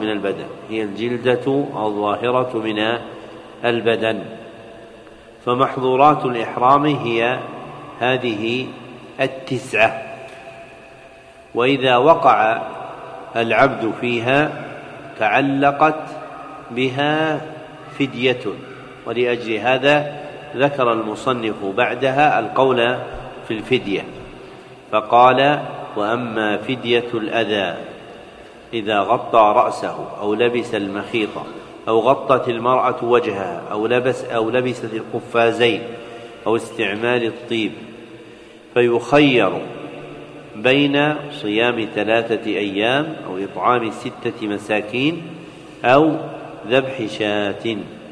من البدن. فمحظورات الإحرام هي هذه 9، وإذا وقع العبد فيها تعلقت بها فدية. ولأجل هذا ذكر المصنف بعدها القول في الفدية فقال: وأما فدية الأذى إذا غطى رأسه أو لبس المخيط أو غطت المرأة وجهها أو لبست القفازين أو استعمال الطيب، فيخير بين صيام 3 أيام أو إطعام 6 مساكين أو ذبح شاة.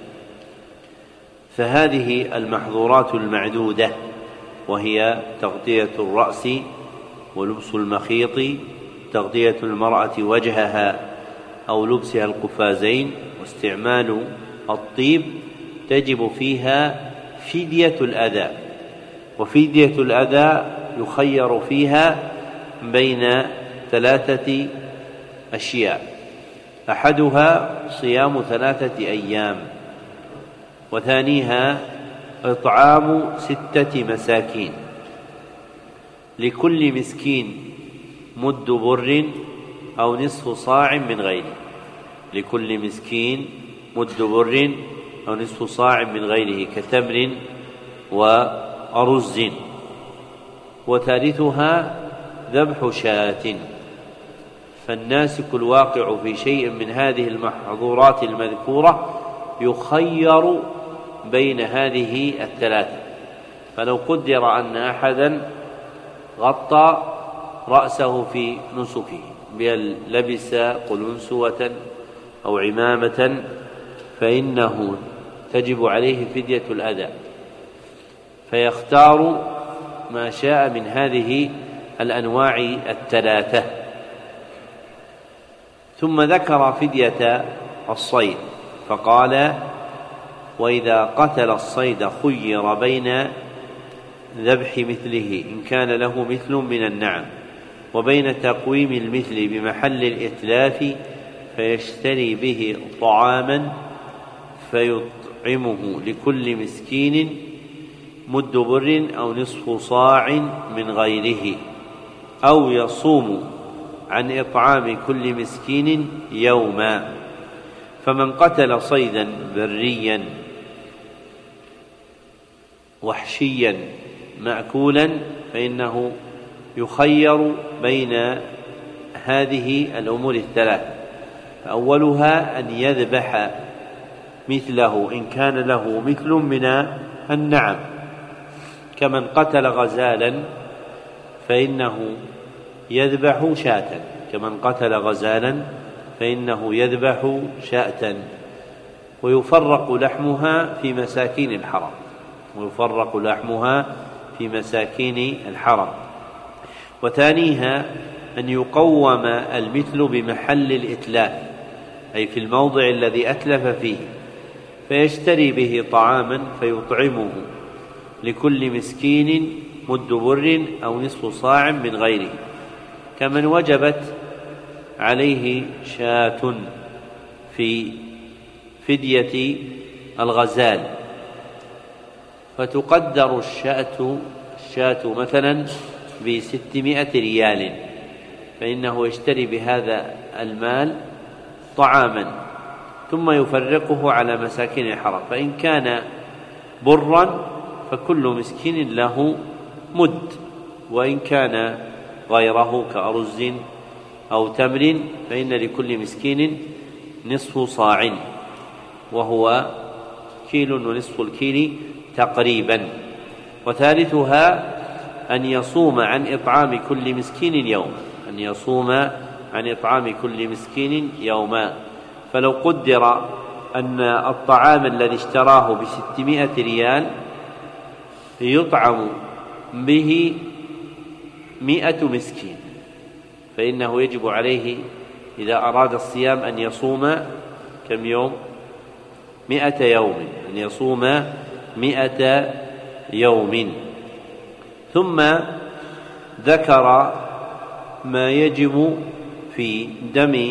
فهذه المحظورات المعدودة، وهي تغطية الرأس ولبس المخيط، تغطية المرأة وجهها أو لبسها القفازين، واستعمال الطيب، تجب فيها فدية الأذى. وفدية الأذى يخير فيها بين 3 أشياء: أحدها صيام 3 أيام، وثانيها إطعام 6 مساكين، لكل مسكين مد بر أو نصف صاع من غيره، لكل مسكين مد بر أو نصف صاع من غيره كتمر وأرز. وثالثها ذبح شاة. فالناسك الواقع في شيء من هذه المحظورات المذكورة يخير بين هذه ال3. فلو قدر أن أحدا غطى رأسه في نسكه بأن لبس قلنسوة أو عمامة، فإنه تجب عليه فدية الأذى، فيختار ما شاء من هذه الأنواع ال3. ثم ذكر فدية الصيد فقال: وإذا قتل الصيد خير بين ذبح مثله إن كان له مثل من النعم، وبين تقويم المثل بمحل الإتلاف فيشتري به طعاما فيطعمه لكل مسكين مد بر أو نصف صاع من غيره، أو يصوم عن إطعام كل مسكين يوما. فمن قتل صيدا بريا وحشيا مأكولا فإنه يخير بين هذه الأمور ال3. فأولها أن يذبح مثله إن كان له مثل من النعم، كمن قتل غزالا فإنه يذبح شاة، كمن قتل غزالا فإنه يذبح شاة. ويفرق لحمها في مساكين الحرم، ويفرق لحمها في مساكين الحرم. وثانيها أن يقوم المثل بمحل الإتلاف، أي في الموضع الذي أتلف فيه، فيشتري به طعاما فيطعمه لكل مسكين مد بر أو نصف صاع من غيره، كمن وجبت عليه شاة في فدية الغزال، فتقدر الشاة مثلا ب600 ريال، فإنه يشتري بهذا المال طعاما ثم يفرقه على مساكين الحرم. فإن كان برا فكل مسكين له مد، وإن كان غيره كأرز أو تمر فإن لكل مسكين نصف صاع، وهو 1.5 كيلو تقريبا. وثالثها أن يصوم عن إطعام كل مسكين يوما، أن يصوم عن إطعام كل مسكين يوما. فلو قدر أن الطعام الذي اشتراه ب600 ريال يطعم به 100 مسكين، فإنه يجب عليه إذا أراد الصيام أن يصوم كم يوم؟ 100 يوم، أن يصوم 100 يوم. ثم ذكر ما يجب في دم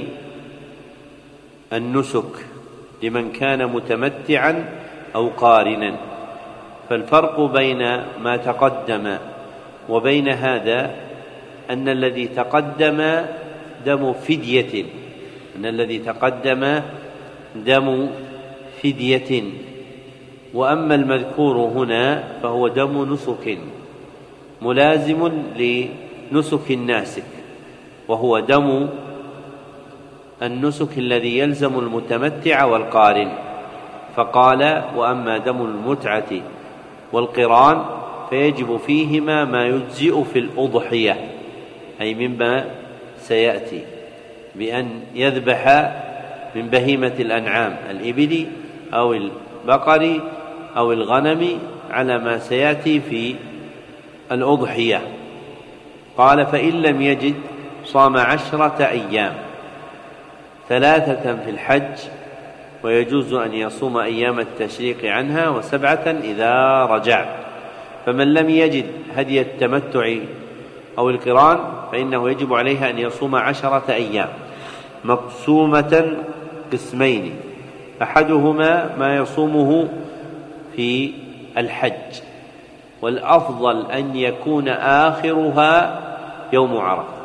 النسك لمن كان متمتعا أو قارنا. فالفرق بين ما تقدم وبين هذا أن الذي تقدم دم فدية، أن الذي تقدم دم فدية. وأما المذكور هنا فهو دم نسك ملازم لنسك الناسك، وهو دم النسك الذي يلزم المتمتع والقارن. فقال: وأما دم المتعة والقران فيجب فيهما ما يجزئ في الأضحية، أي مما سيأتي، بأن يذبح من بهيمة الأنعام الإبل أو البقر أو الغنم على ما سيأتي في الأضحية. قال: فإن لم يجد صام 10 أيام، 3 في الحج، ويجوز أن يصوم أيام التشريق عنها، و7 إذا رجع. فمن لم يجد هدي التمتع أو القران فإنه يجب عليه أن يصوم 10 أيام مقسومة قسمين، أحدهما ما يصومه في الحج، والأفضل أن يكون آخرها يوم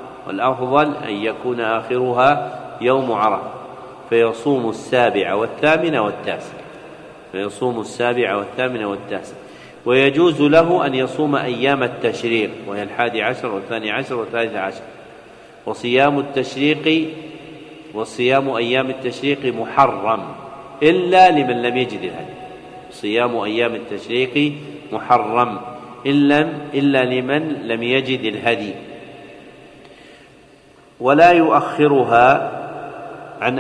عرفة، فيصوم 7 والثامن والتاسع. ويجوز له أن يصوم أيام التشريق، وهي 11 و12 و13. وصيام أيام التشريق محرم إلا لمن لم يجد الهدي. صيام أيام التشريق محرم إلا لمن لم يجد الهدي. ولا يؤخرها عن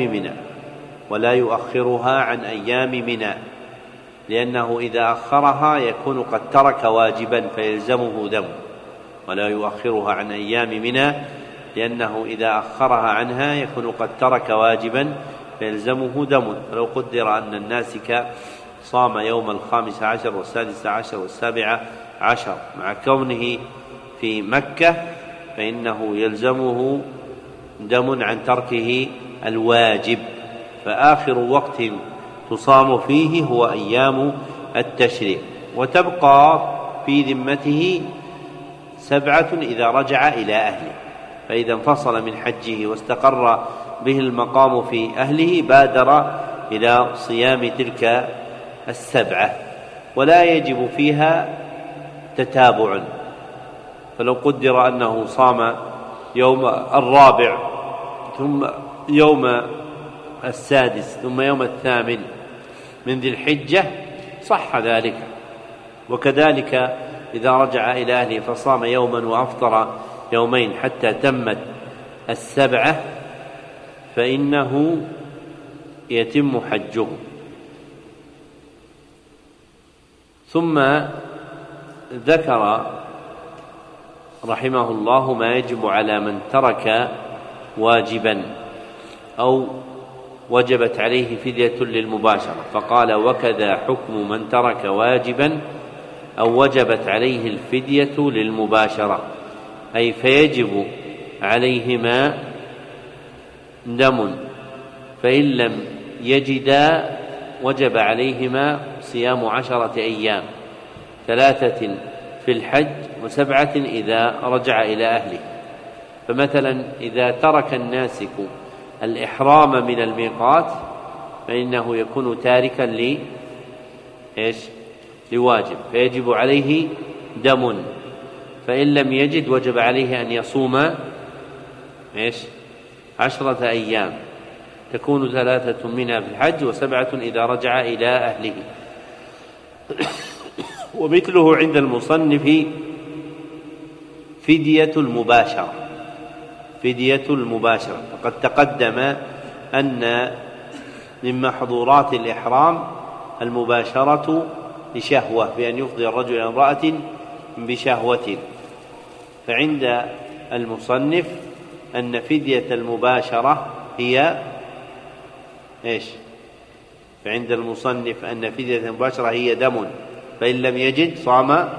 أيام منى، لأنه إذا أخرها يكون قد ترك واجبا فيلزمه دم. ولا يؤخرها عن أيام منى لأنه إذا أخرها عنها يكون قد ترك واجبا فيلزمه دم. فلو قدر أن الناسك صام يوم 15 و16 و17 مع كونه في مكة فإنه يلزمه دم عن تركه الواجب. فآخر وقت تصام فيه هو أيام التشريق، وتبقى في ذمته 7 إذا رجع إلى أهله. فإذا انفصل من حجه واستقر به المقام في أهله بادر إلى صيام تلك 7، ولا يجب فيها تتابع. فلو قدر أنه صام يوم 4 ثم يوم 6 ثم يوم 8 من ذي الحجة صح ذلك. وكذلك إذا رجع إلى أهله فصام يوما وأفطر يومين حتى تمت 7 فإنه يتم حجه. ثم ذكر رحمه الله ما يجب على من ترك واجبا أو وجبت عليه فدية للمباشرة، فقال: وكذا حكم من ترك واجبا أو وجبت عليه الفدية للمباشرة، أي فيجب عليهما دم، فإن لم يجدا وجب عليهما صيام 10 أيام، 3 في الحج و7 إذا رجع إلى أهله. فمثلا إذا ترك الناسك الإحرام من الميقات فإنه يكون تاركا لواجب، فيجب عليه دم، فإن لم يجد وجب عليه أن يصوم 10 أيام، تكون 3 منها في الحج و7 إذا رجع إلى أهله. ومثله عند المصنف فدية المباشرة، فقد تقدم أن من محظورات الإحرام المباشرة لشهوة، بأن يفضي الرجل إلى امرأة بشهوة. فعند المصنف أن فدية المباشرة هي دم، فإن لم يجد صام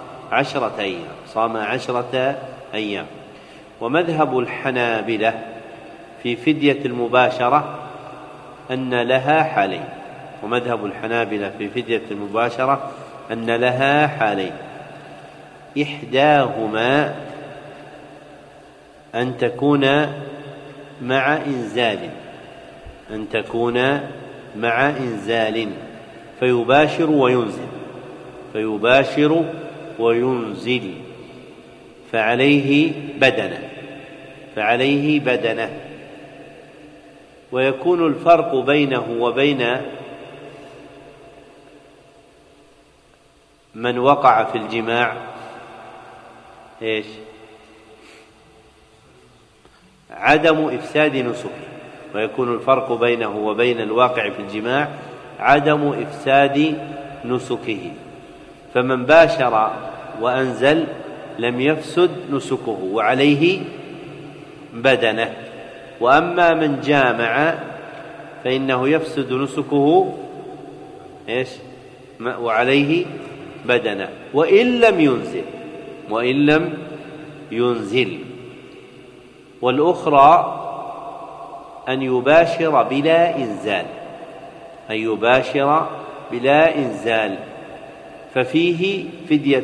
10 أيام. ومذهب الحنابلة في فدية المباشرة أن لها حالين، إحداهما أن تكون مع إنزال، فيباشر وينزل فعليه بدنة. ويكون الفرق بينه وبين من وقع في الجماع إيش؟ عدم إفساد نسكه. ويكون الفرق بينه وبين الواقع في الجماع عدم إفساد نسكه. فمن باشر وأنزل لم يفسد نسكه وعليه بدنة. وأما من جامع فإنه يفسد نسكه إيش؟ وعليه بدنة وإن لم ينزل. والأخرى أن يباشر بلا إنزال، ففيه فدية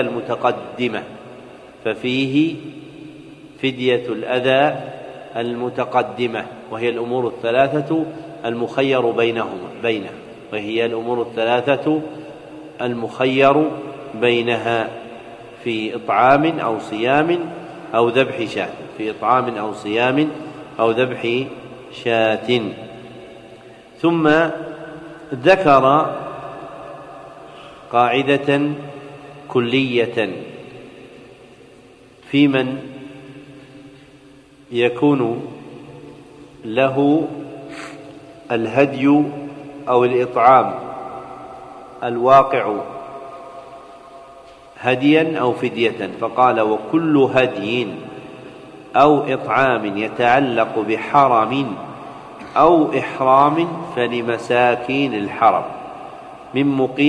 الأذى المتقدمة، وهي الأمور الثلاثة المخير بينها في إطعام أو صيام أو ذبح شاة. ثم ذكر قاعدة كلية في من يكون له الهدي أو الإطعام الواقع هديا أو فدية، فقال: وكل هدي أو إطعام يتعلق بحرم أو إحرام فلمساكين الحرم من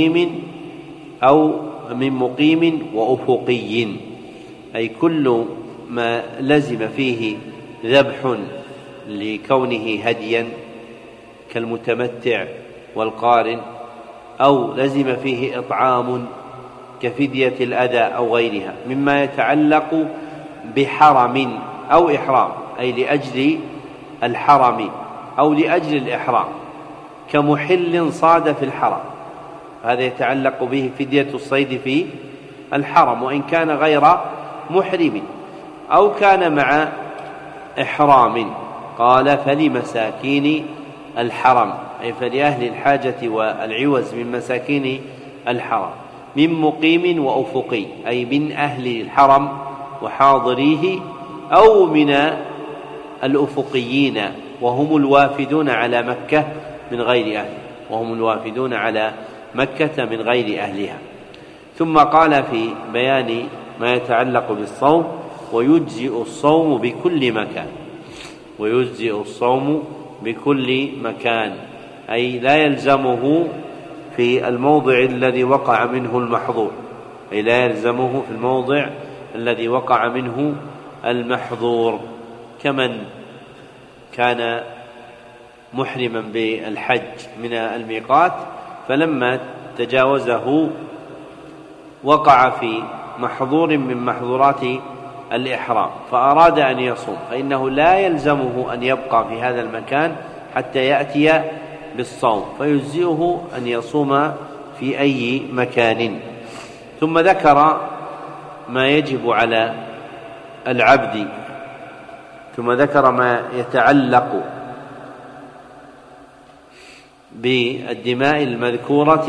مقيم وأفقي، أي كل ما لزم فيه ذبح لكونه هديا كالمتمتع والقارن، أو لزم فيه إطعام كفدية الأذى أو غيرها مما يتعلق بحرم أو إحرام، أي لأجل الحرم أو لأجل الإحرام، كمحل صاد في الحرم، هذا يتعلق به فدية الصيد في الحرم وإن كان غير محرم، أو كان مع إحرام. قال: فلمساكين الحرم، أي فلأهل الحاجة والعوز من مساكين الحرم، من مقيم وأفقي، أي من أهل الحرم وحاضريه، أو من الأفقيين وهم الوافدون على مكة من غير أهلها. ثم قال في بيان ما يتعلق بالصوم: ويجزئ الصوم بكل مكان، أي لا يلزمه في الموضع الذي وقع منه المحظور، كمن كان محرما بالحج من الميقات فلما تجاوزه وقع في محظور من محظورات الإحرام فأراد أن يصوم، فإنه لا يلزمه أن يبقى في هذا المكان حتى يأتي بالصوم، فيجزئه أن يصوم في أي مكان. ثم ذكر ما يجب على العبد، ثم ذكر ما يتعلق بالدماء المذكورة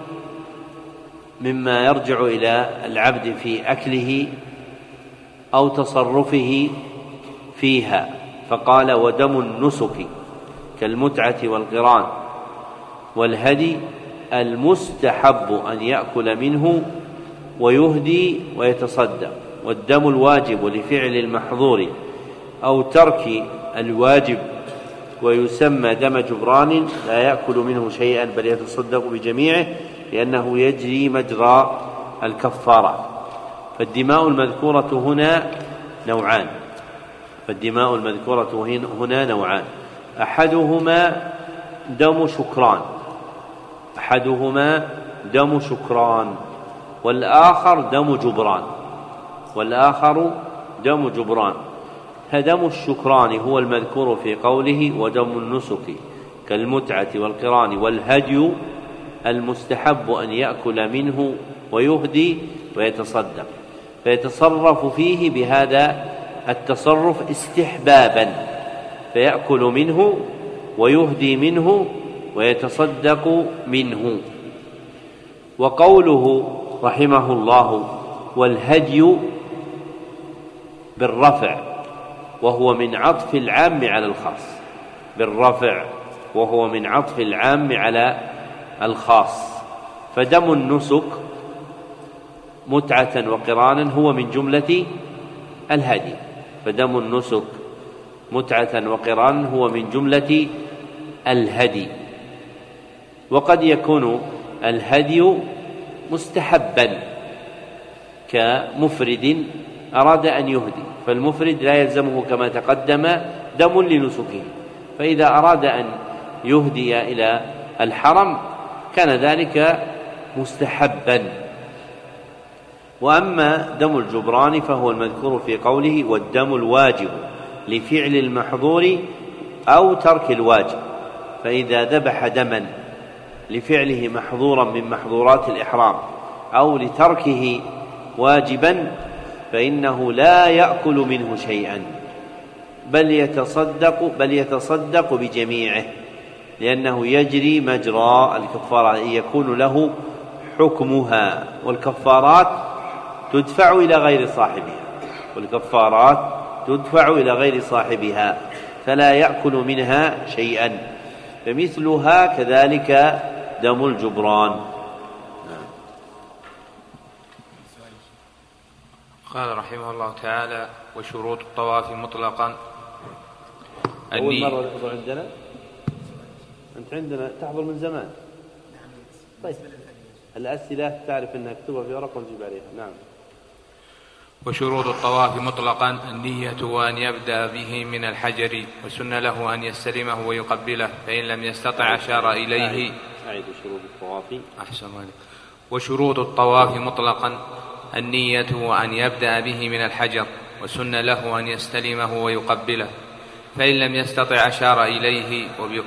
مما يرجع إلى العبد في أكله أو تصرفه فيها، فقال: ودم النسك كالمتعة والقران والهدي المستحب أن يأكل منه ويهدي ويتصدق، والدم الواجب لفعل المحظور أو ترك الواجب ويسمى دم جبران لا يأكل منه شيئا بل يتصدق بجميعه لأنه يجري مجرى الكفارة. فالدماء المذكورة هنا نوعان: أحدهما دم شكران والآخر دم جبران. فدم الشكران هو المذكور في قوله: ودم النسك كالمتعة والقران والهدي المستحب أن يأكل منه ويهدي ويتصدق، فيتصرف فيه بهذا التصرف استحبابا، فيأكل منه ويهدي منه ويتصدق منه. وقوله رحمه الله والهدي بالرفع وهو من عطف العام على الخاص، بالرفع وهو من عطف العام على الخاص، فدم النسك متعة وقرانا هو من جملة الهدي، فدم النسك متعة وقرانا هو من جملة الهدي. وقد يكون الهدي مستحبا كمفرد أراد أن يهدي، فالمفرد لا يلزمه كما تقدم دم لنسكه، فإذا أراد أن يهدي إلى الحرم كان ذلك مستحبا. وأما دم الجبران فهو المذكور في قوله والدم الواجب لفعل المحظور أو ترك الواجب، فإذا ذبح دما لفعله محظورا من محظورات الإحرام أو لتركه واجبا فإنه لا يأكل منه شيئا بل يتصدق بجميعه، لأنه يجري مجرى الكفارة، يكون له حكمها، والكفارات تدفع إلى غير صاحبها، فلا يأكل منها شيئا، فمثلها كذلك دم الجبران. قال رحمه الله تعالى وشروط الطواف مطلقا أول مرة تحضر عندنا؟ أنت عندنا تحضر من زمان. طيب الأسئلة تعرف أنها كتبها في ورقة ونجيب عليها. نعم. وشروط الطواف مطلقا النية وأن يبدأ به من الحجر، وسن له أن يستلمه ويقبله، فإن لم يستطع أشار إليه. أعيد شروط الطواف. أحسن عليك. وشروط الطواف مطلقا النية وأن يبدأ به من الحجر، وسن له أن يستلمه ويقبله، فإن لم يستطع أشار إليه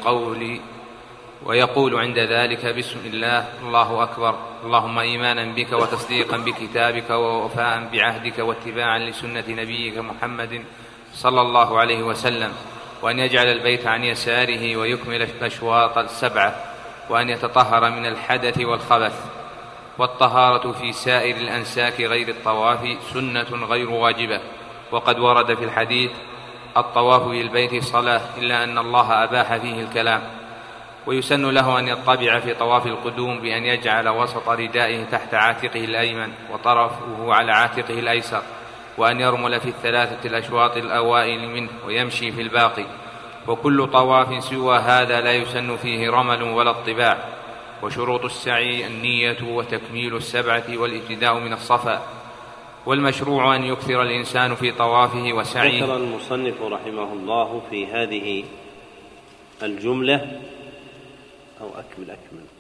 ويقول عند ذلك بسم الله الله أكبر، اللهم إيمانا بك وتصديقا بكتابك ووفاء بعهدك واتباعا لسنة نبيك محمد صلى الله عليه وسلم، وأن يجعل البيت عن يساره ويكمل الأشواط السبعة، وأن يتطهر من الحدث والخبث. والطهارة في سائر الأنساك غير الطواف سنة غير واجبة، وقد ورد في الحديث الطواف بالبيت صلاة إلا أن الله أباح فيه الكلام. ويسن له أن يطبع في طواف القدوم بأن يجعل وسط ردائه تحت عاتقه الأيمن وطرفه على عاتقه الأيسر، وأن يرمل في الثلاثة الأشواط الأوائل منه ويمشي في الباقي. وكل طواف سوى هذا لا يسن فيه رمل ولا اطباع. وشروط السعي النية وتكميل السبعة والابتداء من الصفا. والمشروع أن يكثر الإنسان في طوافه وسعيه. ذكر المصنف رحمه الله في هذه الجملة أو أكمل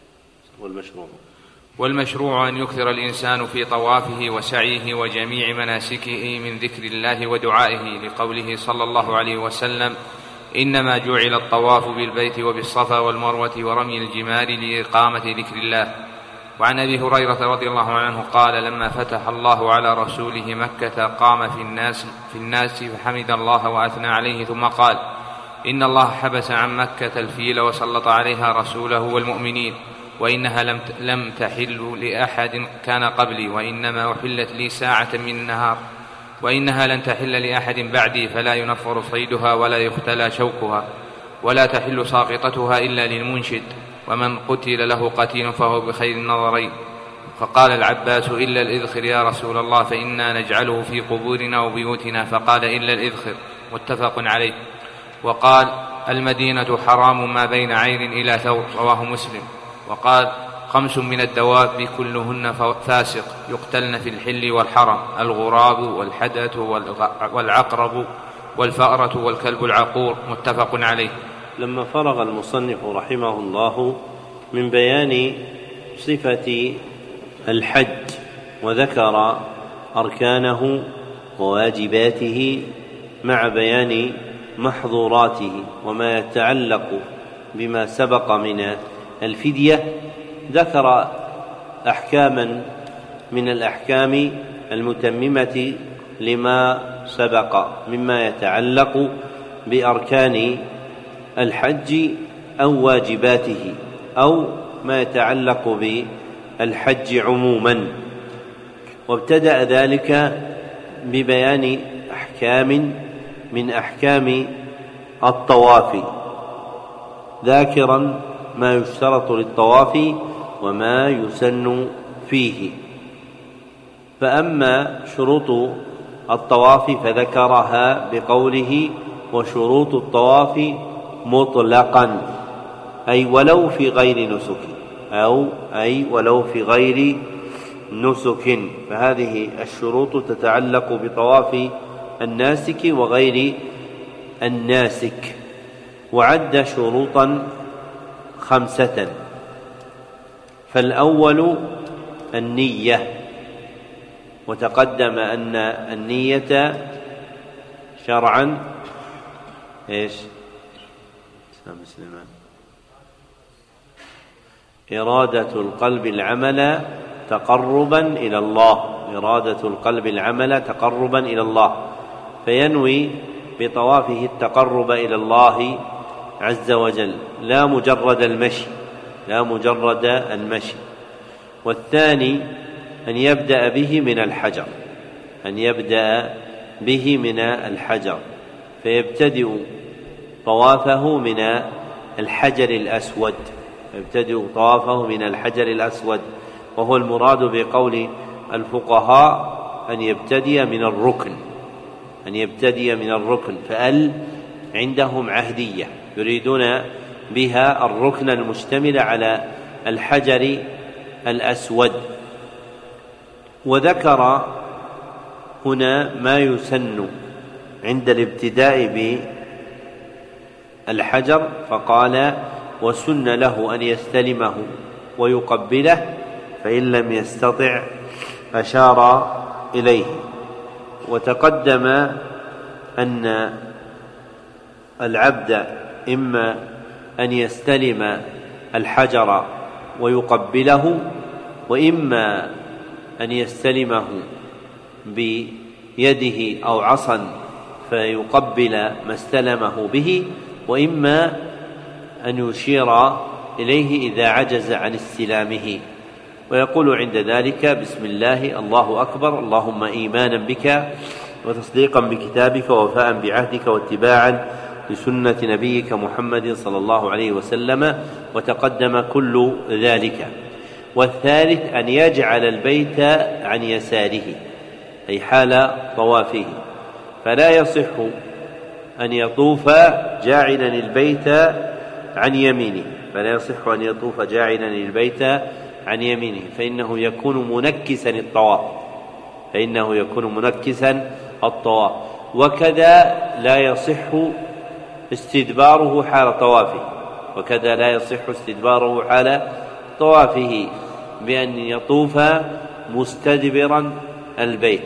والمشروع أن يكثر الإنسان في طوافه وسعيه وجميع مناسكه من ذكر الله ودعائه، لقوله صلى الله عليه وسلم إنما جعل الطواف بالبيت وبالصفا والمروة ورمي الجمار لإقامة ذكر الله. وعن أبي هريرة رضي الله عنه قال لما فتح الله على رسوله مكة قام في الناس فحمد الله وأثنى عليه، ثم قال إن الله حبس عن مكة الفيل وسلط عليها رسوله والمؤمنين، وإنها لم تحل لأحد كان قبلي، وإنما أحلت لي ساعة من النهار، وإنها لن تحل لأحد بعدي، فلا ينفر صيدها ولا يختلى شوكها، ولا تحل ساقطتها إلا للمنشد، ومن قتل له قتيل فهو بخير النظرين. فقال العباس إلا الإذخر يا رسول الله، فإنا نجعله في قبورنا وبيوتنا، فقال إلا الإذخر، متفق عليه. وقال المدينة حرام ما بين عين إلى ثور، رواه مسلم. وقال 5 من الدواب كلهن فاسق يقتلن في الحل والحرم: الغراب والحدث والعقرب والفأرة والكلب العقور، متفق عليه. لما فرغ المصنف رحمه الله من بيان صفة الحج وذكر أركانه وواجباته مع بيان محظوراته وما يتعلق بما سبق من الفدية ذكر أحكاما من الأحكام المتممة لما سبق مما يتعلق بأركان الحج أو واجباته أو ما يتعلق بالحج عموما، وابتدأ ذلك ببيان أحكام من أحكام الطواف، ذاكرا ما يشترط للطواف وما يسن فيه. فأما شروط الطواف فذكرها بقوله: وشروط الطواف مطلقا، أي ولو في غير نسك، أي ولو في غير نسك. فهذه الشروط تتعلق بطواف الناسك وغير الناسك. وعد شروطا 5، فالأول النية، وتقدم أن النية شرعا إرادة القلب العمل تقربا إلى الله، إرادة القلب العمل تقربا إلى الله، فينوي بطوافه التقرب إلى الله عز وجل، لا مجرد المشي. والثاني أن يبدأ به من الحجر، فيبتدئ طوافه من الحجر الأسود، وهو المراد بقول الفقهاء أن يبتدئ من الركن، فأل عندهم عهدية، يريدون بها الركن المشتمل على الحجر الأسود. وذكر هنا ما يسن عند الابتداء بالحجر، فقال: وسن له أن يستلمه ويقبله، فإن لم يستطع أشار إليه. وتقدم أن العبد إما أن يستلم الحجر ويقبله، وإما أن يستلمه بيده أو عصا فيقبل ما استلمه به، وإما أن يشير إليه إذا عجز عن استلامه، ويقول عند ذلك: بسم الله، الله أكبر، اللهم إيمانا بك وتصديقا بكتابك ووفاء بعهدك واتباعا لسنة نبيك محمد صلى الله عليه وسلم. وتقدم كل ذلك. والثالث أن يجعل البيت عن يساره، أي حال طوافه، فلا يصح أن يطوف جاعلا البيت عن يمينه، فإنه يكون منكسا الطواف. وكذا لا يصح استدباره حال طوافه، بأن يطوف مستدبرا البيت،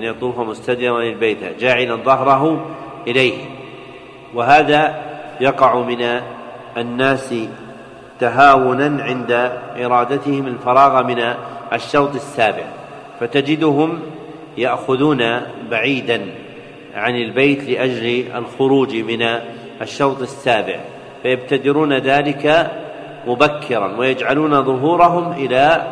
جاعلا ظهره إليه. وهذا يقع من الناس تهاونا عند إرادتهم الفراغ من الشوط السابع، فتجدهم يأخذون بعيدا عن البيت لأجل الخروج من الشوط السابع، فيبتدرون ذلك مبكرا ويجعلون ظهورهم إلى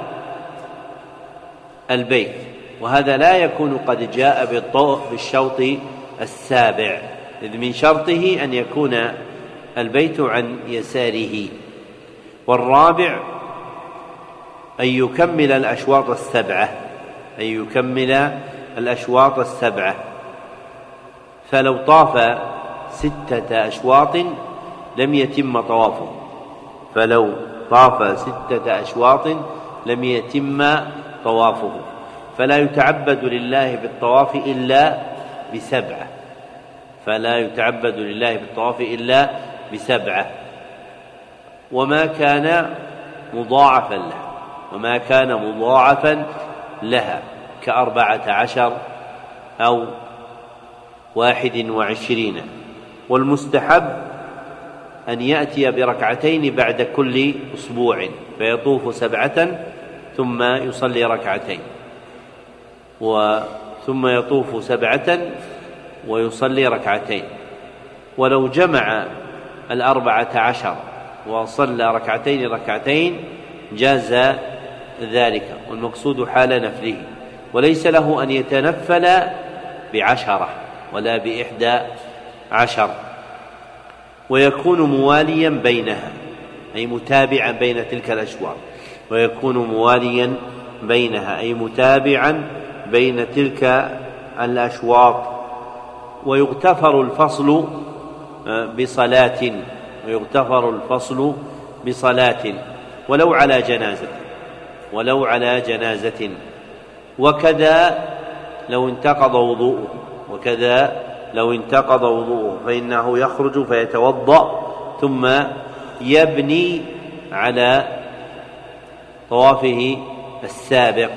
البيت، وهذا لا يكون قد جاء بالشوط السابع، إذ من شرطه أن يكون البيت عن يساره. والرابع أن يكمل الأشواط السبعة، فلو طاف 6 أشواط لم يتم طوافه، فلا يتعبد لله بالطواف إلا ب7، وما كان مضاعفا لها ك14 أو 21. والمستحب أن يأتي بركعتين بعد كل أسبوع، فيطوف 7 ثم يصلي ركعتين، ثم يطوف 7 ويصلي ركعتين. ولو جمع 14 وصلى ركعتين ركعتين جاز ذلك، والمقصود حال نفله، وليس له أن يتنفل ب10 ولا ب11، ويكون مواليا بينها، أي متابعا بين تلك الأشواط، ويكون مواليا بينها أي متابعا بين تلك الأشواط. ويغتفر الفصل بصلاة ولو على جنازة، وكذا لو انتقض وضوءه فإنه يخرج فيتوضأ ثم يبني على طوافه السابق.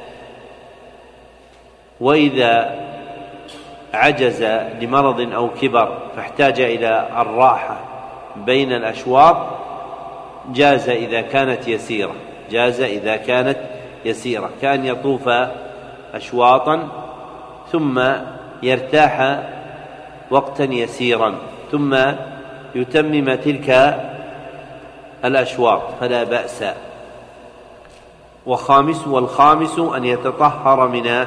وإذا عجز لمرض أو كبر فاحتاج إلى الراحة بين الأشواط جاز إذا كانت يسيرة، كأن يطوف أشواطا ثم يرتاح وقتا يسيرا ثم يتمم تلك الأشواط فلا بأس. والخامس أن يتطهر من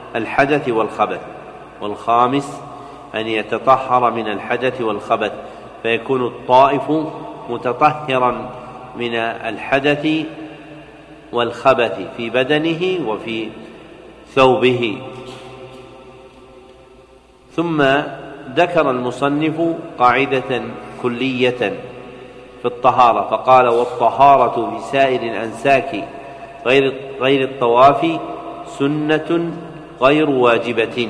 الحدث والخبث، فيكون الطائف متطهرا من الحدث والخبث في بدنه وفي ثوبه. ثم ذكر المصنف قاعدة كلية في الطهارة فقال: والطهارة بسائر الأنساك غير الطواف سنة غير واجبة،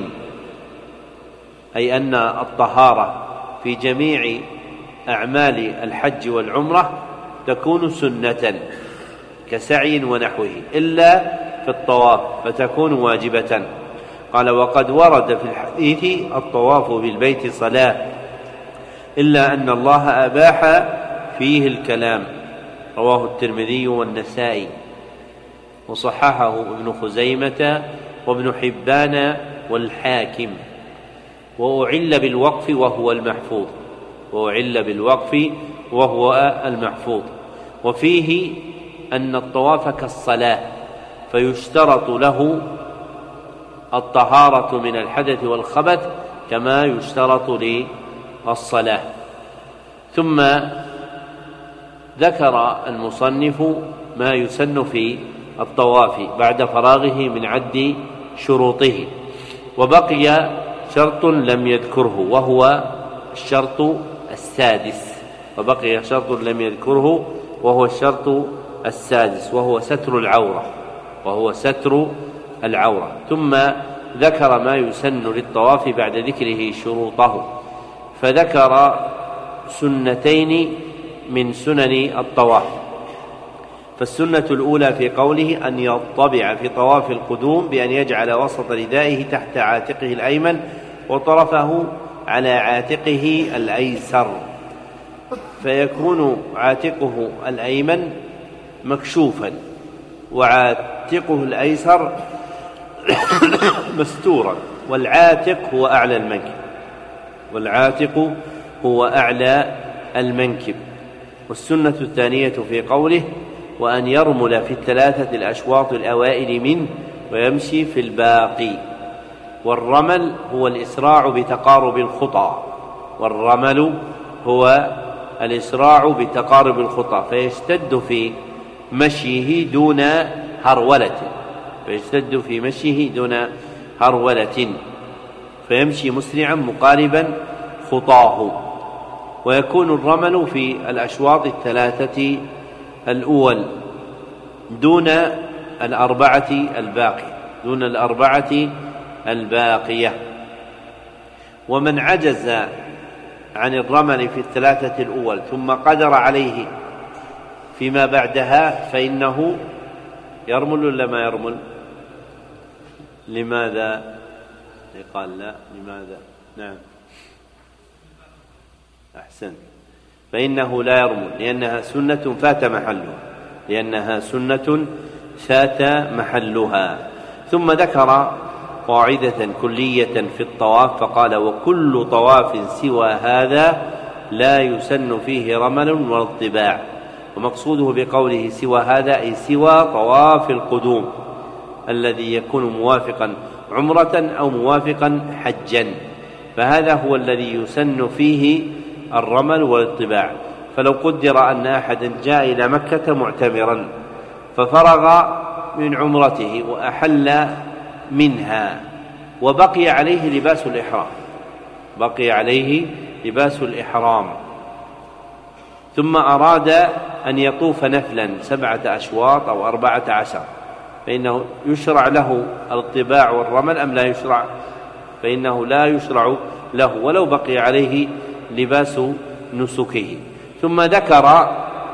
أي أن الطهارة في جميع أعمال الحج والعمرة تكون سنة كسعي ونحوه، إلا في الطواف فتكون واجبة. قال: وقد ورد في الحديث الطواف بالبيت صلاة، إلا أن الله أباح فيه الكلام. رواه الترمذي والنسائي، وصححه ابن خزيمة وابن حبان والحاكم، وأعل بالوقف وهو المحفوظ. وفيه أن الطواف كالصلاة، فيشترط له الطهارة من الحدث والخبث كما يشترط للصلاة. ثم ذكر المصنف ما يسن في الطواف بعد فراغه من عد شروطه، وبقي شرط لم يذكره وهو الشرط السادس، وهو ستر العورة. ثم ذكر ما يسن للطواف بعد ذكره شروطه، فذكر سنتين من سنن الطواف. فالسنة الأولى في قوله أن يطبع في طواف القدوم بأن يجعل وسط ردائه تحت عاتقه الأيمن وطرفه على عاتقه الأيسر، فيكون عاتقه الأيمن مكشوفا وعاتقه الأيسر مستورا، والعاتق هو أعلى المنكب. والسنة الثانية في قوله وأن يرمل في 3 الأشواط الأوائل منه ويمشي في الباقي. والرمل هو الإسراع بتقارب الخطى، فيشتد في مشيه دون هرولة، فيمشي مسرعا مقاربا خطاه. ويكون الرمل في الأشواط 3 الأول دون الأربعة الباقية. ومن عجز عن الرمل في 3 الأول ثم قدر عليه فيما بعدها فإنه يرمل ولا ما يرمل؟ لماذا؟ قال لا، لماذا؟ نعم، أحسن. فإنه لا يرمل، لأنها سنة فات محلها. ثم ذكر قاعدة كلية في الطواف فقال: وكل طواف سوى هذا لا يسن فيه رمل ولا اطباع. ومقصوده بقوله سوى هذا أي سوى طواف القدوم الذي يكون موافقا عمرة أو موافقا حجا، فهذا هو الذي يسن فيه الرمل والاطباع. فلو قدر أن أحدا جاء إلى مكة معتمرا ففرغ من عمرته وأحل منها وبقي عليه لباس الإحرام، ثم أراد أن يطوف نفلا 7 أشواط أو 14، فإنه يشرع له الاطباع والرمل أم لا يشرع؟ فإنه لا يشرع له ولو بقي عليه لباس نسكه. ثم ذكر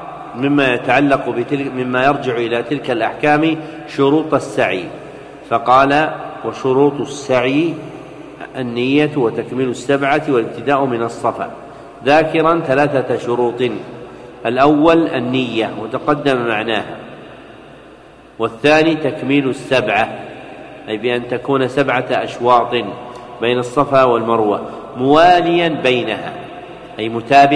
مما يرجع إلى تلك الأحكام شروط السعي، فقال: وشروط السعي النية وتكميل 7 والابتداء من الصفا، ذاكرا 3 شروط: الأول النية وتقدم معناها، والثاني تكميل 7 أي بأن تكون 7 أشواط بين الصفا والمروة مواليا بينها أي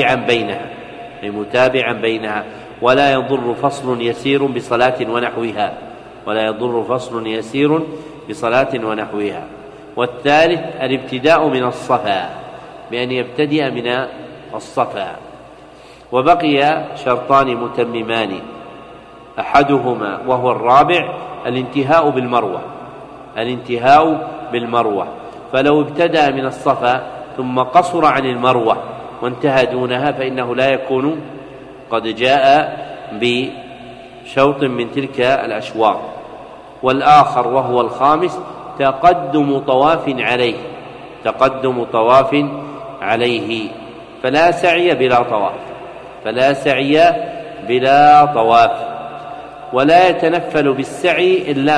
متابعا بينها، ولا يضر فصل يسير بصلاة ونحوها. والثالث الابتداء من الصفا بأن يبتدئ من الصفا. وبقي شرطان متممان، أحدهما وهو الرابع الانتهاء بالمروة، فلو ابتدأ من الصفا ثم قصر عن المروة وانتهى دونها فإنه لا يكون قد جاء بشوط من تلك الأشواط. والآخر وهو الخامس تقدم طواف عليه، فلا سعي بلا طواف، ولا يتنفل بالسعي إلا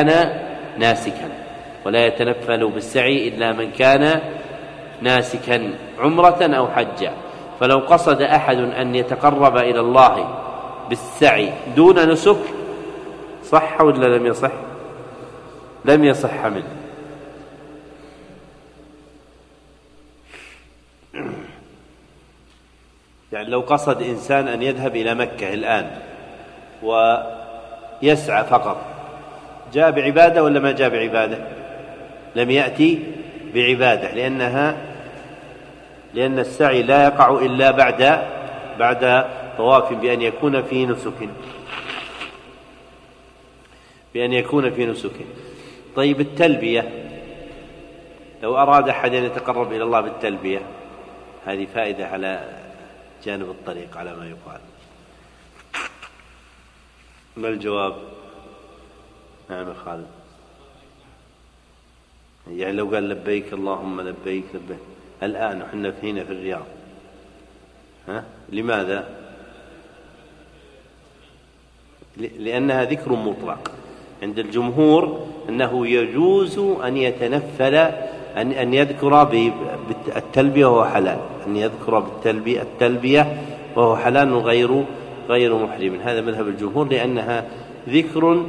من كان ناسكا عمرة أو حجا. فلو قصد أحد أن يتقرب إلى الله بالسعي دون نسك صح ولا لم يصح؟ لم يصح منه. يعني لو قصد إنسان أن يذهب إلى مكة الآن ويسعى فقط، جاء بعبادة ولا ما جاء بعبادة؟ لم يأتي بعبادة، لأن السعي لا يقع إلا بعد طواف بأن يكون في نسك. طيب التلبية، لو أراد أحد أن يتقرب إلى الله بالتلبية، هذه فائدة على جانب الطريق على ما يقال. ما الجواب؟ نعم خالد. يعني لو قال لبيك اللهم لبيك الآن وحنا هنا في الرياض، لماذا؟ لأنها ذكر مطلق عند الجمهور، أنه يجوز أن يتنفل أن يذكر بالتلبية وهو حلال، التلبية وهو حلال غير محرم. هذا مذهب الجمهور، لأنها ذكر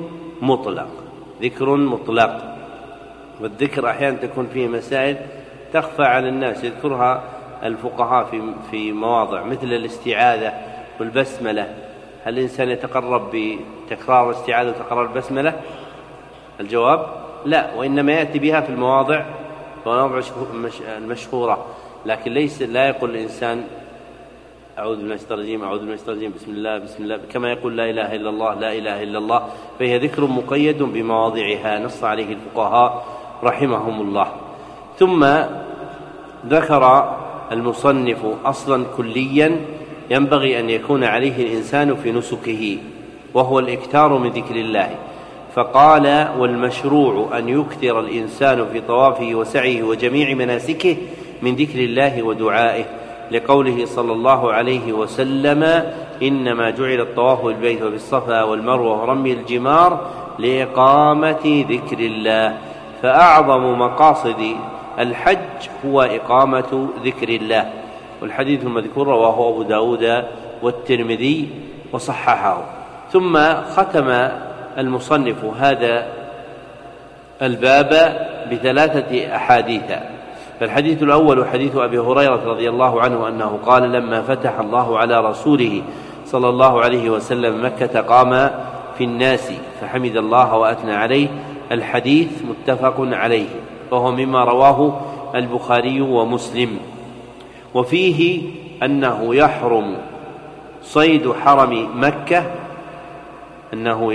مطلق. والذكر أحيانا تكون فيه مسائل تخفى على الناس، يذكرها الفقهاء في مواضع مثل الاستعاذة والبسملة. هل الإنسان يتقرب بتكرار الاستعاذة وتكرار البسملة؟ الجواب لا، وإنما يأتي بها في المواضع المشهورة، لكن لا يقول الإنسان أعوذ بالله من الشيطان الرجيم بسم الله كما يقول لا إله إلا الله، فهي ذكر مقيد بمواضعها نص عليه الفقهاء رحمهم الله. ثم ذكر المصنف أصلا كليا ينبغي أن يكون عليه الإنسان في نسكه، وهو الإكثار من ذكر الله، فقال: والمشروع أن يكثر الإنسان في طوافه وسعيه وجميع مناسكه من ذكر الله ودعائه، لقوله صلى الله عليه وسلم: إنما جعل الطواف بالبيت وبالصفا والمروة ورمي الجمار لإقامة ذكر الله. فأعظم مقاصد الحج هو إقامة ذكر الله، والحديث المذكور رواه أبو داود والترمذي وصححه. ثم ختم المصنف هذا الباب ب3 أحاديث. فالحديث الأول حديث أبي هريرة رضي الله عنه أنه قال: لما فتح الله على رسوله صلى الله عليه وسلم مكة قام في الناس فحمد الله وأثنى عليه. الحديث متفق عليه، وهو مما رواه البخاري ومسلم. وفيه أنه يحرم صيد حرم مكة، أنه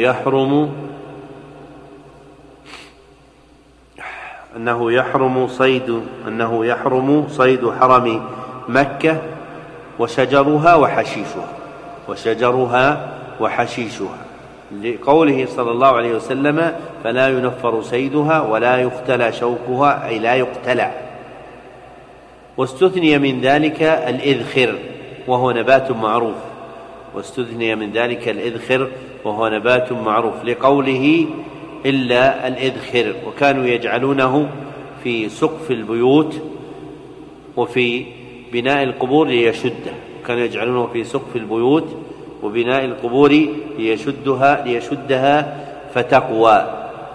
يحرم صيد حرم مكة وشجرها وحشيشها لقوله صلى الله عليه وسلم: فلا ينفر صيدها ولا يقتلى شوكها، أي لا يقتلى. واستثني من ذلك الإذخر وهو نبات معروف لقوله: إلا الإذخر. وكانوا يجعلونه في سقف البيوت وفي بناء القبور ليشدها فتقوى.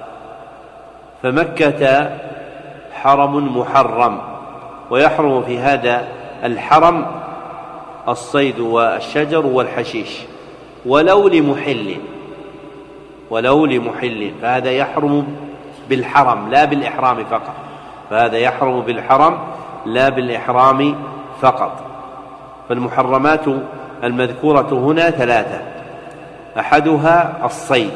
فمكة حرم محرم، ويحرم في هذا الحرم الصيد والشجر والحشيش ولو لمحل، فهذا يحرم بالحرم لا بالإحرام فقط. فالمحرمات المذكورة هنا 3: أحدها الصيد،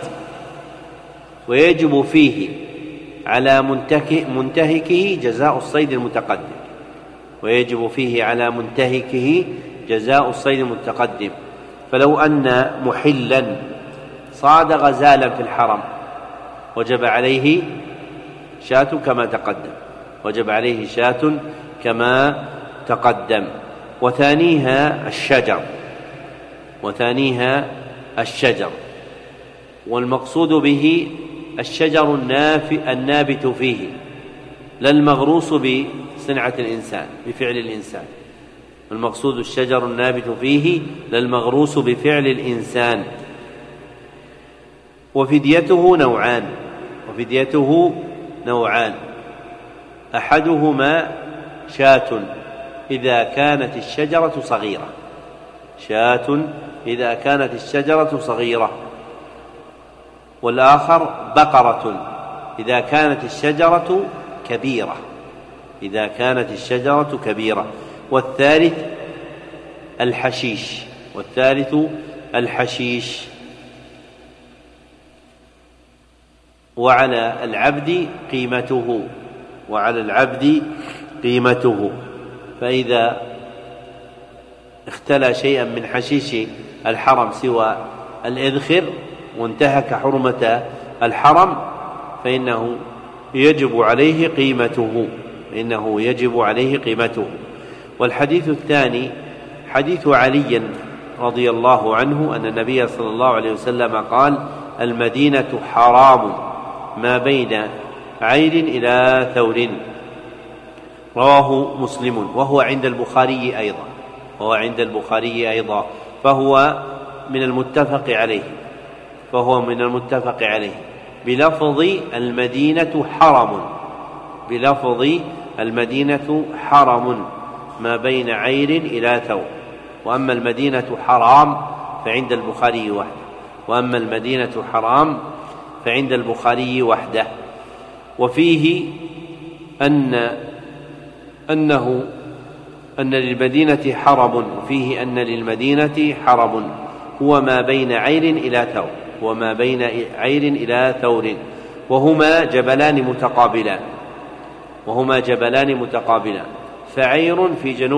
ويجب فيه على منتهكه جزاء الصيد المتقدم. فلو أن محلا صاد غزالا في الحرم وجب عليه شاة كما تقدم. وثانيها الشجر، والمقصود به الشجر النابت فيه، لا المغروس بصنعة الإنسان بفعل الإنسان. المقصود الشجر النابت فيه لا المغروس بفعل الإنسان. وفديته نوعان: أحدهما شاة إذا كانت الشجرة صغيرة، والآخر بقرة إذا كانت الشجرة كبيرة. والثالث الحشيش. وعلى العبد قيمته، فإذا اختلى شيئا من حشيش الحرم سوى الإذخر وانتهك حرمة الحرم فإنه يجب عليه قيمته. والحديث الثاني حديث علي رضي الله عنه أن النبي صلى الله عليه وسلم قال: المدينة حرام ما بين عير إلى ثور. رواه مسلم، وهو عند البخاري أيضا، فهو من المتفق عليه بلفظ المدينة حرم ما بين عير إلى ثور. وأما المدينة حرام فعند البخاري وحده. وفيه أن للمدينة حرم هو ما بين عير إلى ثور، وهما جبلان متقابلان، فعير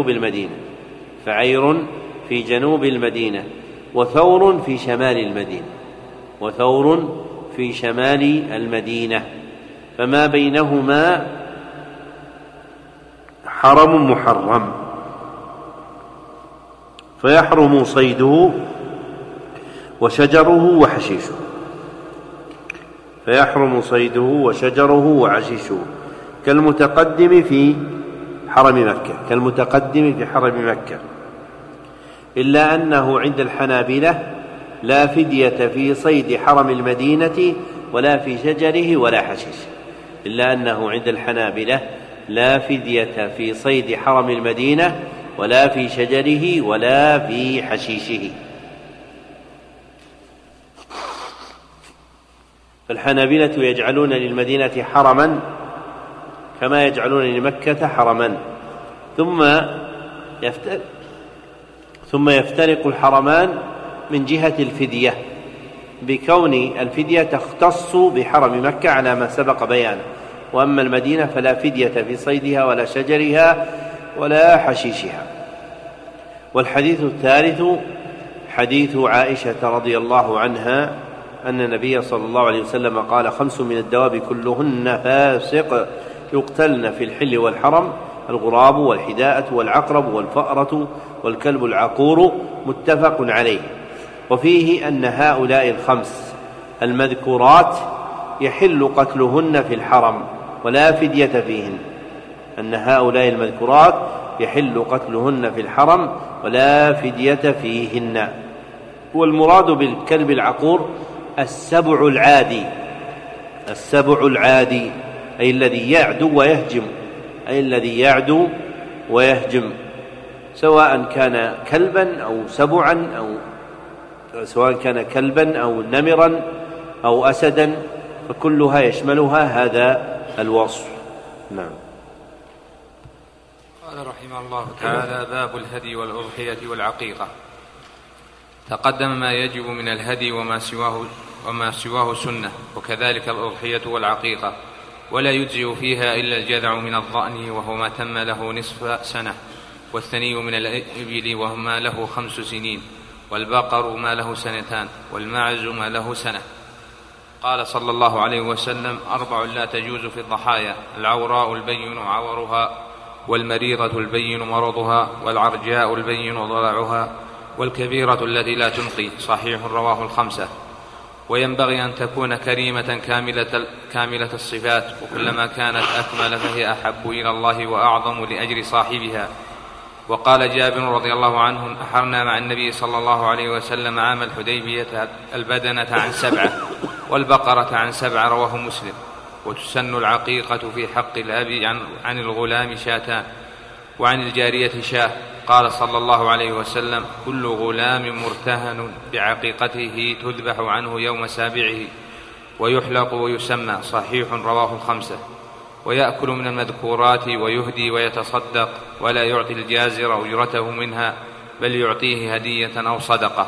في جنوب المدينة وثور في شمال المدينة، فما بينهما حرم محرم، فيحرم صيده وشجره وحشيشه كالمتقدم في حرم مكة كالمتقدم في حرم مكة، إلا أنه عند الحنابلة لا فدية في صيد حرم المدينة ولا في شجره ولا حشيشه، إلا أنه عند الحنابلة لا فدية في صيد حرم المدينة ولا في شجره ولا في حشيشه. فالحنابلة يجعلون للمدينة حرما كما يجعلون لمكة حرما، ثم يفترق الحرمان من جهة الفدية، بكون الفدية تختص بحرم مكة على ما سبق بيانه، وأما المدينة فلا فدية في صيدها ولا شجرها ولا حشيشها. والحديث الثالث حديث عائشة رضي الله عنها أن النبي صلى الله عليه وسلم قال: 5 من الدواب كلهن فاسق يقتلن في الحل والحرم: الغراب والحداءة والعقرب والفأرة والكلب العقور. متفق عليه. وفيه أن هؤلاء 5 المذكورات يحل قتلهن في الحرم ولا فدية فيهن، أن هؤلاء المذكورات يحل قتلهن في الحرم ولا فدية فيهن. والمراد بالكلب العقور السبع العادي، أي الذي يعدو ويهجم، سواء كان كلبا أو سبعا، أو سواء كان كلبا أو نمرا أو أسدا، فكلها يشملها هذا الوصف. نعم. قال رحمه الله تعالى: باب الهدي والأضحية والعقيقة. تقدم ما يجب من الهدي وما سواه سنة، وكذلك الأضحية والعقيقة، ولا يجزئ فيها إلا الجذع من الضأن وهو ما تم له نصف سنة، والثني من الإبل وما له 5 سنين، والبقر ما له 2 سنين، والماعز ما له 1 سنة. قال صلى الله عليه وسلم: 4 لا تجوز في الضحايا: العوراء البين عورها، والمريضة البين مرضها، والعرجاء البين ضلعها، والكبيرة التي لا تنقي. صحيح رواه 5. وينبغي أن تكون كريمة كاملة الصفات، وكلما كانت أكمل فهي أحب إلى الله وأعظم لأجر صاحبها. وقال جابر رضي الله عنه: أحرنا مع النبي صلى الله عليه وسلم عام الحديبية البدنة عن 7 والبقرة عن 7. رواه مسلم. وتسن العقيقة في حق الأب عن الغلام 2 وعن الجارية 1. قال صلى الله عليه وسلم: كل غلام مرتهن بعقيقته تذبح عنه يوم سابعه ويحلق ويسمى. صحيح رواه 5. ويأكل من المذكورات ويهدي ويتصدق، ولا يعطي الجازر أجرته منها، بل يعطيه هدية أو صدقة.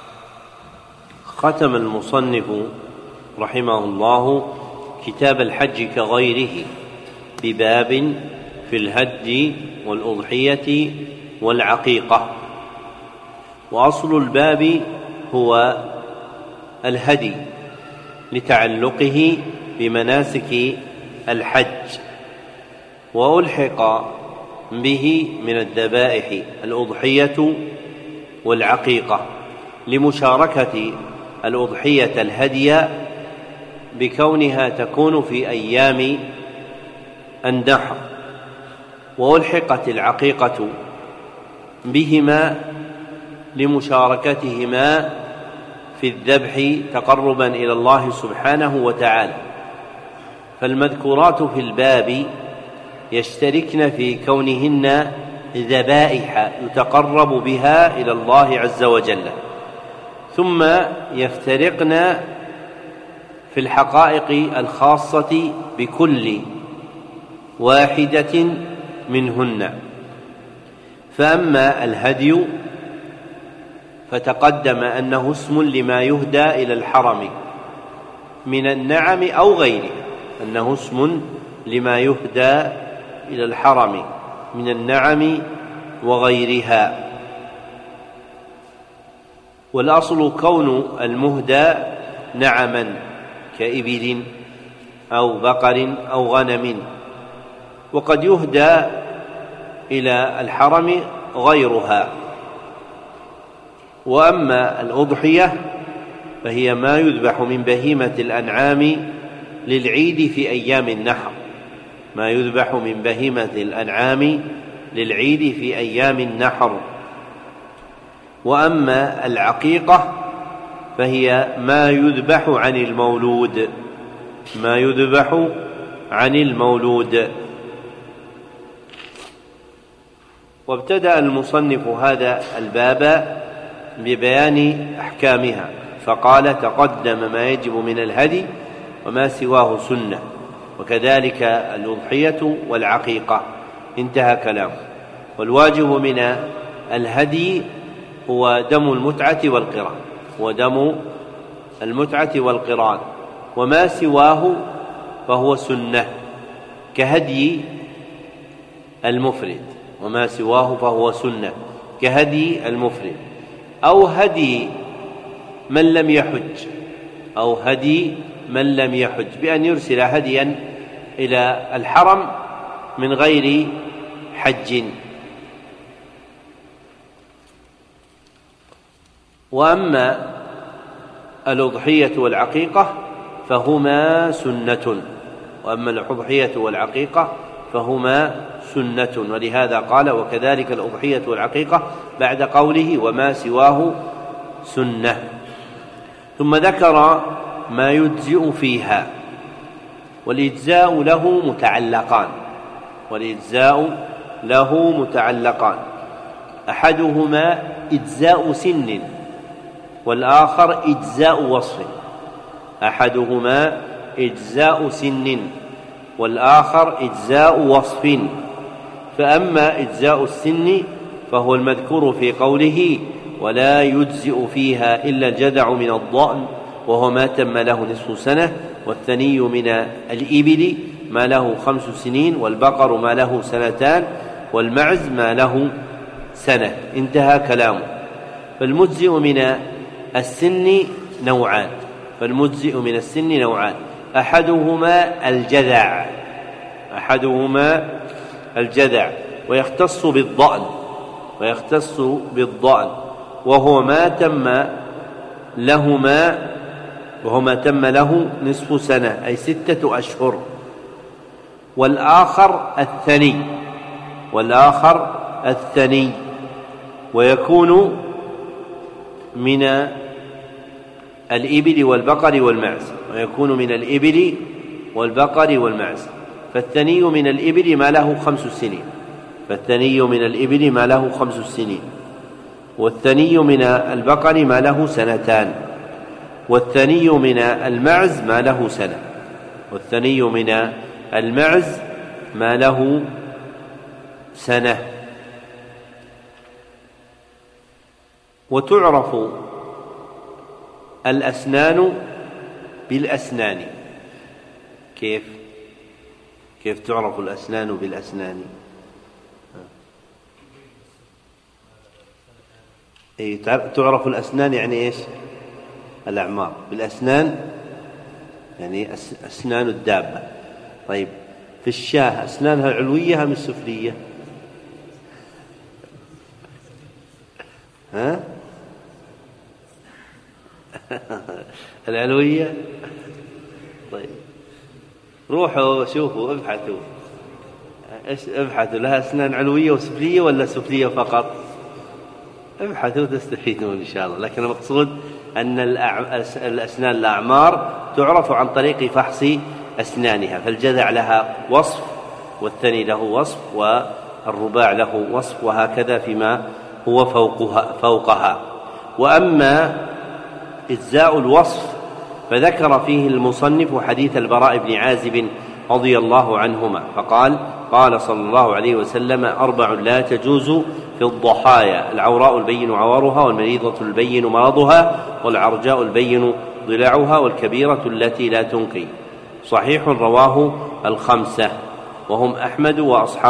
ختم المصنف رحمه الله كتاب الحج كغيره بباب في الهدي والأضحية والعقيقة. وأصل الباب هو الهدي لتعلقه بمناسك الحج، وألحق به من الذبائح الأضحية والعقيقة لمشاركة الأضحية الهدي بكونها تكون في أيام النحر، وألحقت العقيقة بهما لمشاركتهما في الذبح تقربا إلى الله سبحانه وتعالى. فالمذكورات في الباب يشتركن في كونهن ذبائح يتقرب بها إلى الله عز وجل، ثم يفترقن في الحقائق الخاصة بكل واحدة منهن. فأما الهدي فتقدم أنه اسم لما يهدى إلى الحرم من النعم أو غيره، أنه اسم لما يهدى إلى الحرم من النعم وغيرها. والأصل كون المهدى نعما كإبل أو بقر أو غنم، وقد يهدى إلى الحرم غيرها. وأما الأضحية فهي ما يذبح من بهيمة الأنعام للعيد في أيام النحر، ما يذبح من بهيمة الأنعام للعيد في أيام النحر. وأما العقيقة فهي ما يذبح عن المولود، ما يذبح عن المولود. وابتدأ المصنف هذا الباب ببيان أحكامها، فقال: تقدم ما يجب من الهدي وما سواه سنة، وكذلك الأضحية والعقيقة. انتهى كلامه. والواجب من الهدي هو دم المتعة والقران، ودم المتعة والقران، وما سواه فهو سنة كهدي المفرد، وما سواه فهو سنة كهدي المفرد، أو هدي من لم يحج، أو هدي من لم يحج بأن يرسل هديا إلى الحرم من غير حج. وأما الأضحية والعقيقة فهما سنة، وأما الأضحية والعقيقة فهما سنة، ولهذا قال: وكذلك الأضحية والعقيقة بعد قوله: وما سواه سنة. ثم ذكر ما يجزئ فيها، والإجزاء له متعلقان، والإجزاء له متعلقان، أحدهما إجزاء سن، والآخر إجزاء وصف. أحدهما إجزاء سن، والآخر إجزاء وصف. فأما إجزاء السن فهو المذكور في قوله: ولا يجزئ فيها إلا الجذع من الضأن وهو ما تم له نصف سنة، والثني من الإبل ما له 5 سنين، والبقر ما له 2 سنين، والمعز ما له 1 سنة. انتهى كلامه. فالمجزئ من السن نوعان، فالمجزئ من السن نوعان، أحدهما الجذع، أحدهما الجذع، ويختص بالضأن، ويختص بالضأن وهو ما تم له نصف سنة، أي 6 أشهر. والآخر الثني، ويكون من الإبل والبقر والمعز، ويكون من الإبل والبقر والمعز. فالثني من الإبل ما له 5 سنين، فالثني من الإبل ما له 5 سنين، والثني من البقر ما له 2 سنين، والثني من المعز ما له 1 سنة، والثني من المعز ما له 1 سنة. وتعرف الأسنان بالأسنان. كيف تعرف الأسنان بالأسنان؟ تعرف الأسنان يعني إيش؟ الأعمار. بالأسنان يعني أسنان الدابة. طيب، في الشاة أسنانها العلوية أم السفلية؟ العلوية. طيب، روحوا شوفوا ابحثوا لها أسنان علوية وسفلية ولا سفلية فقط؟ ابحثوا تستفيدون إن شاء الله. لكن المقصود أن الأسنان الأعمار تعرف عن طريق فحص أسنانها، فالجذع لها وصف، والثني له وصف، والرباع له وصف، وهكذا فيما هو فوقها. وأما إجزاء الوصف فذكر فيه المصنف حديث البراء بن عازب رضي الله عنهما، فقال: قال صلى الله عليه وسلم: 4 لا تجوز في الضحايا: العوراء البين عورها، والمريضة البين مرضها، والعرجاء البين ضلعها، والكبيرة التي لا تنقي. صحيح رواه 5، وهم أحمد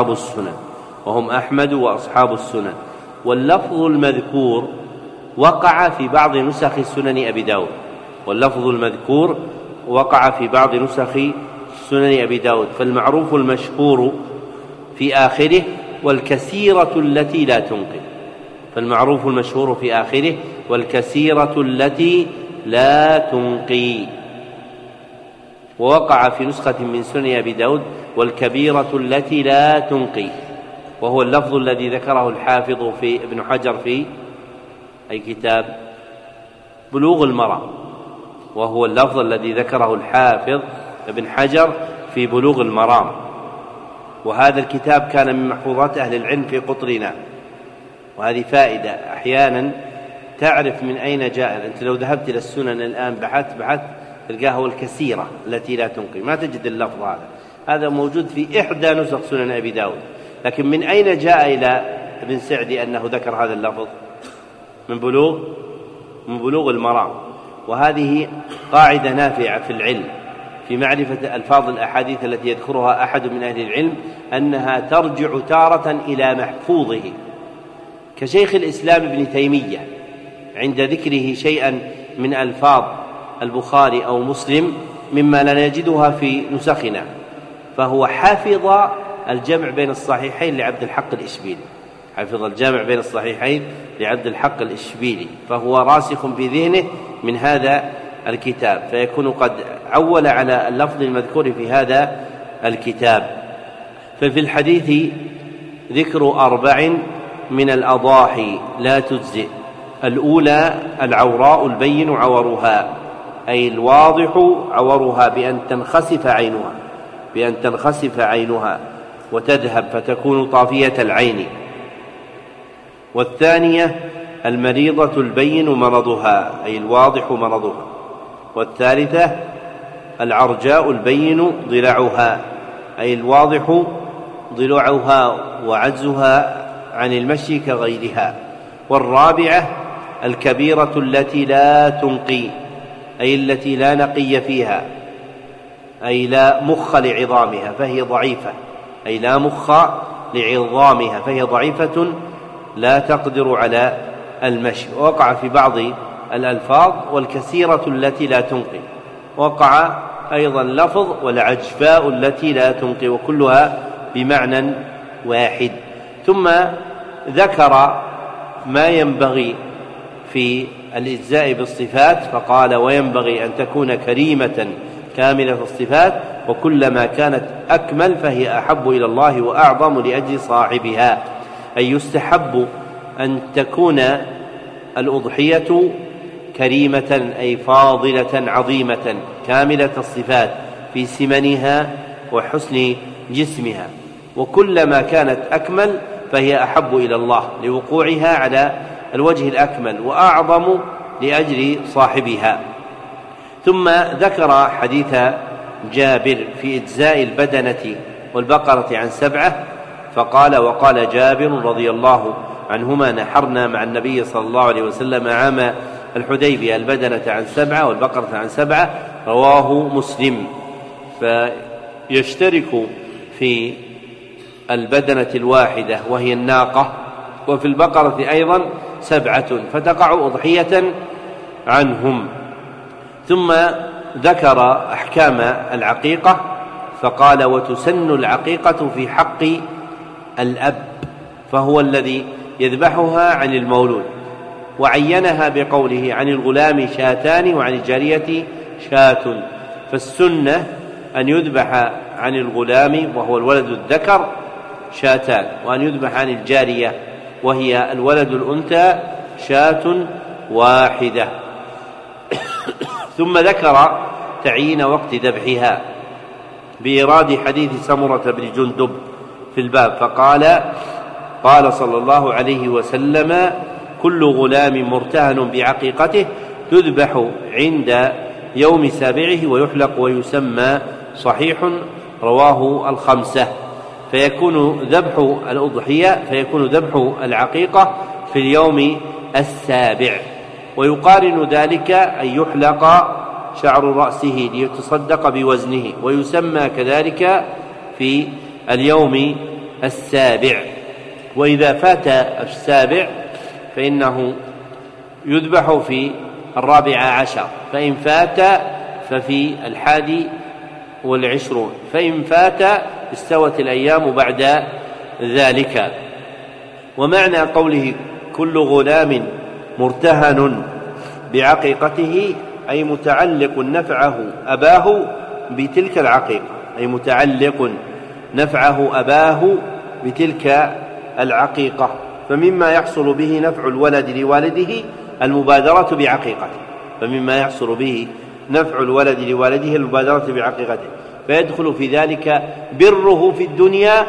وأصحاب السنن. واللفظ المذكور وقع في بعض نسخ سنن أبي داود، واللفظ المذكور وقع في بعض نسخ سنن أبي داود. فالمعروف المشهور في آخره: والكثيرة التي لا تنقي. فالمعروف المشهور في آخره: والكثيرة التي لا تنقي. ووقع في نسخة من سنن أبي داود والكبيرة التي لا تنقي، وهو اللفظ الذي ذكره الحافظ في ابن حجر في أي كتاب؟ بلوغ المرام، وهو اللفظ الذي ذكره الحافظ ابن حجر في بلوغ المرام. وهذا الكتاب كان من محفوظات أهل العلم في قطرنا، وهذه فائدة أحيانا تعرف من أين جاء. أنت لو ذهبت إلى السنن الآن بحثت تلقاها هو الكثيرة التي لا تنقي، ما تجد اللفظ هذا موجود في إحدى نسخ سنن أبي داود، لكن من أين جاء إلى ابن سعدي أنه ذكر هذا اللفظ؟ من بلوغ المرام. وهذه قاعدة نافعة في العلم في معرفة ألفاظ الأحاديث التي يذكرها أحد من أهل العلم، أنها ترجع تارة إلى محفوظه، كشيخ الإسلام ابن تيمية عند ذكره شيئا من ألفاظ البخاري أو مسلم مما لا نجدها في نسخنا، فهو حافظ الجمع بين الصحيحين لعبد الحق الإشبيلي، حافظ الجامع بين الصحيحين لعبد الحق الإشبيلي، فهو راسخ في ذهنه من هذا الكتاب، فيكون قد عول على اللفظ المذكور في هذا الكتاب. ففي الحديث ذكر 4 من الأضاحي لا تجزئ. الأولى العوراء البين عورها، أي الواضح عورها بأن تنخسف عينها وتذهب فتكون طافية العين. والثانية المريضة البين مرضها، أي الواضح مرضها. والثالثة العرجاء البين ضلعها، أي الواضح ضلعها وعجزها عن المشي كغيرها. والرابعة الكبيرة التي لا تنقي، أي التي لا نقي فيها، أي لا مخ لعظامها فهي ضعيفة، أي لا مخ لعظامها فهي ضعيفة لا تقدر على المشي. وقع في بعض الألفاظ والكثيرة التي لا تنقي، وقع أيضا لفظ والعجفاء التي لا تنقي، وكلها بمعنى واحد. ثم ذكر ما ينبغي في الإجزاء بالصفات، فقال وينبغي أن تكون كريمة كاملة الصفات، وكلما كانت أكمل فهي أحب إلى الله وأعظم لأجل صاحبها، أي يستحب أن تكون الأضحية كريمة أي فاضلة عظيمة كاملة الصفات في سمنها وحسن جسمها، وكلما كانت أكمل فهي أحب إلى الله لوقوعها على الوجه الأكمل وأعظم لأجل صاحبها. ثم ذكر حديث جابر في إجزاء البدنة والبقرة عن 7، فقال وقال جابر رضي الله عنهما نحرنا مع النبي صلى الله عليه وسلم عام الحديبية البدنة عن 7 والبقرة عن 7، رواه مسلم. فيشترك في البدنة الواحدة وهي الناقة، وفي البقرة أيضا 7 فتقع أضحية عنهم. ثم ذكر أحكام العقيقة، فقال وتسن العقيقة في حق الأب، فهو الذي يذبحها عن المولود، وعينها بقوله عن الغلام 2 وعن الجارية 1. فالسنة أن يذبح عن الغلام وهو الولد الذكر 2، وأن يذبح عن الجارية وهي الولد الأنثى 1. ثم ذكر تعيين وقت ذبحها بإيراد حديث سمرة بن جندب في الباب، قال صلى الله عليه وسلم كل غلام مرتهن بعقيقته تذبح عند يوم 7 ويحلق ويسمى صحيح، رواه 5. فيكون ذبح الأضحية فيكون ذبح العقيقة في اليوم 7، ويقارن ذلك أن يحلق شعر رأسه ليتصدق بوزنه، ويسمى كذلك في اليوم 7. وإذا فات 7 فإنه يذبح في 14، فإن فات ففي 21، فإن فات استوت الأيام بعد ذلك. ومعنى قوله كل غلام مرتهن بعقيقته أي متعلق نفعه أباه بتلك العقيقة، أي متعلق نفعه أباه بتلك العقيقة. فمما يحصل به نفع الولد لوالده المبادرة بعقيقته، المبادرة بعقيقته، فيدخل في ذلك بره في الدنيا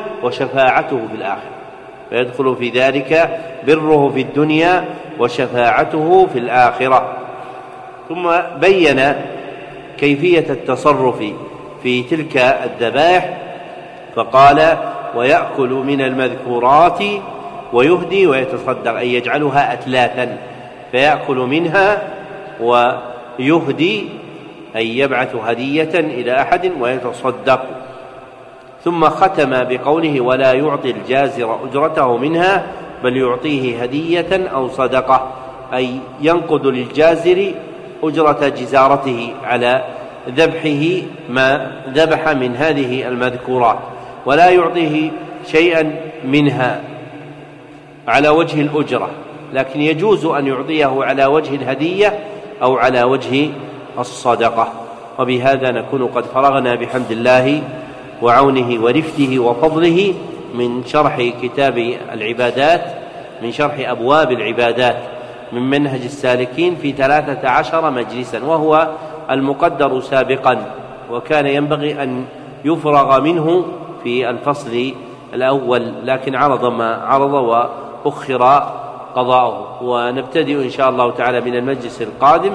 وشفاعته في الآخرة. ثم بين كيفية التصرف في تلك الذبائح فقال: ويأكل من المذكورات ويهدي ويتصدق، أي يجعلها أتلاثا، فيأكل منها ويهدي أي يبعث هدية إلى أحد ويتصدق. ثم ختم بقوله: ولا يعطي الجازر أجرته منها بل يعطيه هدية أو صدقة، أي ينقض للجازر أجرة جزارته على ذبحه ما ذبح من هذه المذكورات، ولا يعطيه شيئا منها على وجه الأجرة، لكن يجوز أن يعطيه على وجه الهدية أو على وجه الصدقة. وبهذا نكون قد فرغنا بحمد الله وعونه ورفته وفضله من شرح كتاب العبادات، من شرح أبواب العبادات من منهج السالكين في 13 مجلسا، وهو المقدر سابقا، وكان ينبغي أن يفرغ منه في الفصل الأول، لكن عرض ما عرض وأخر قضاؤه. ونبتدئ إن شاء الله تعالى من المجلس القادم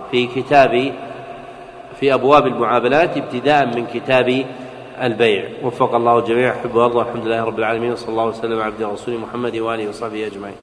في أبواب المعاملات ابتداء من كتاب البيع. وفق الله الجميع. أحب الله، الحمد لله رب العالمين، صلى الله وسلم على عبده ورسوله محمد وآله وصحبه أجمعين.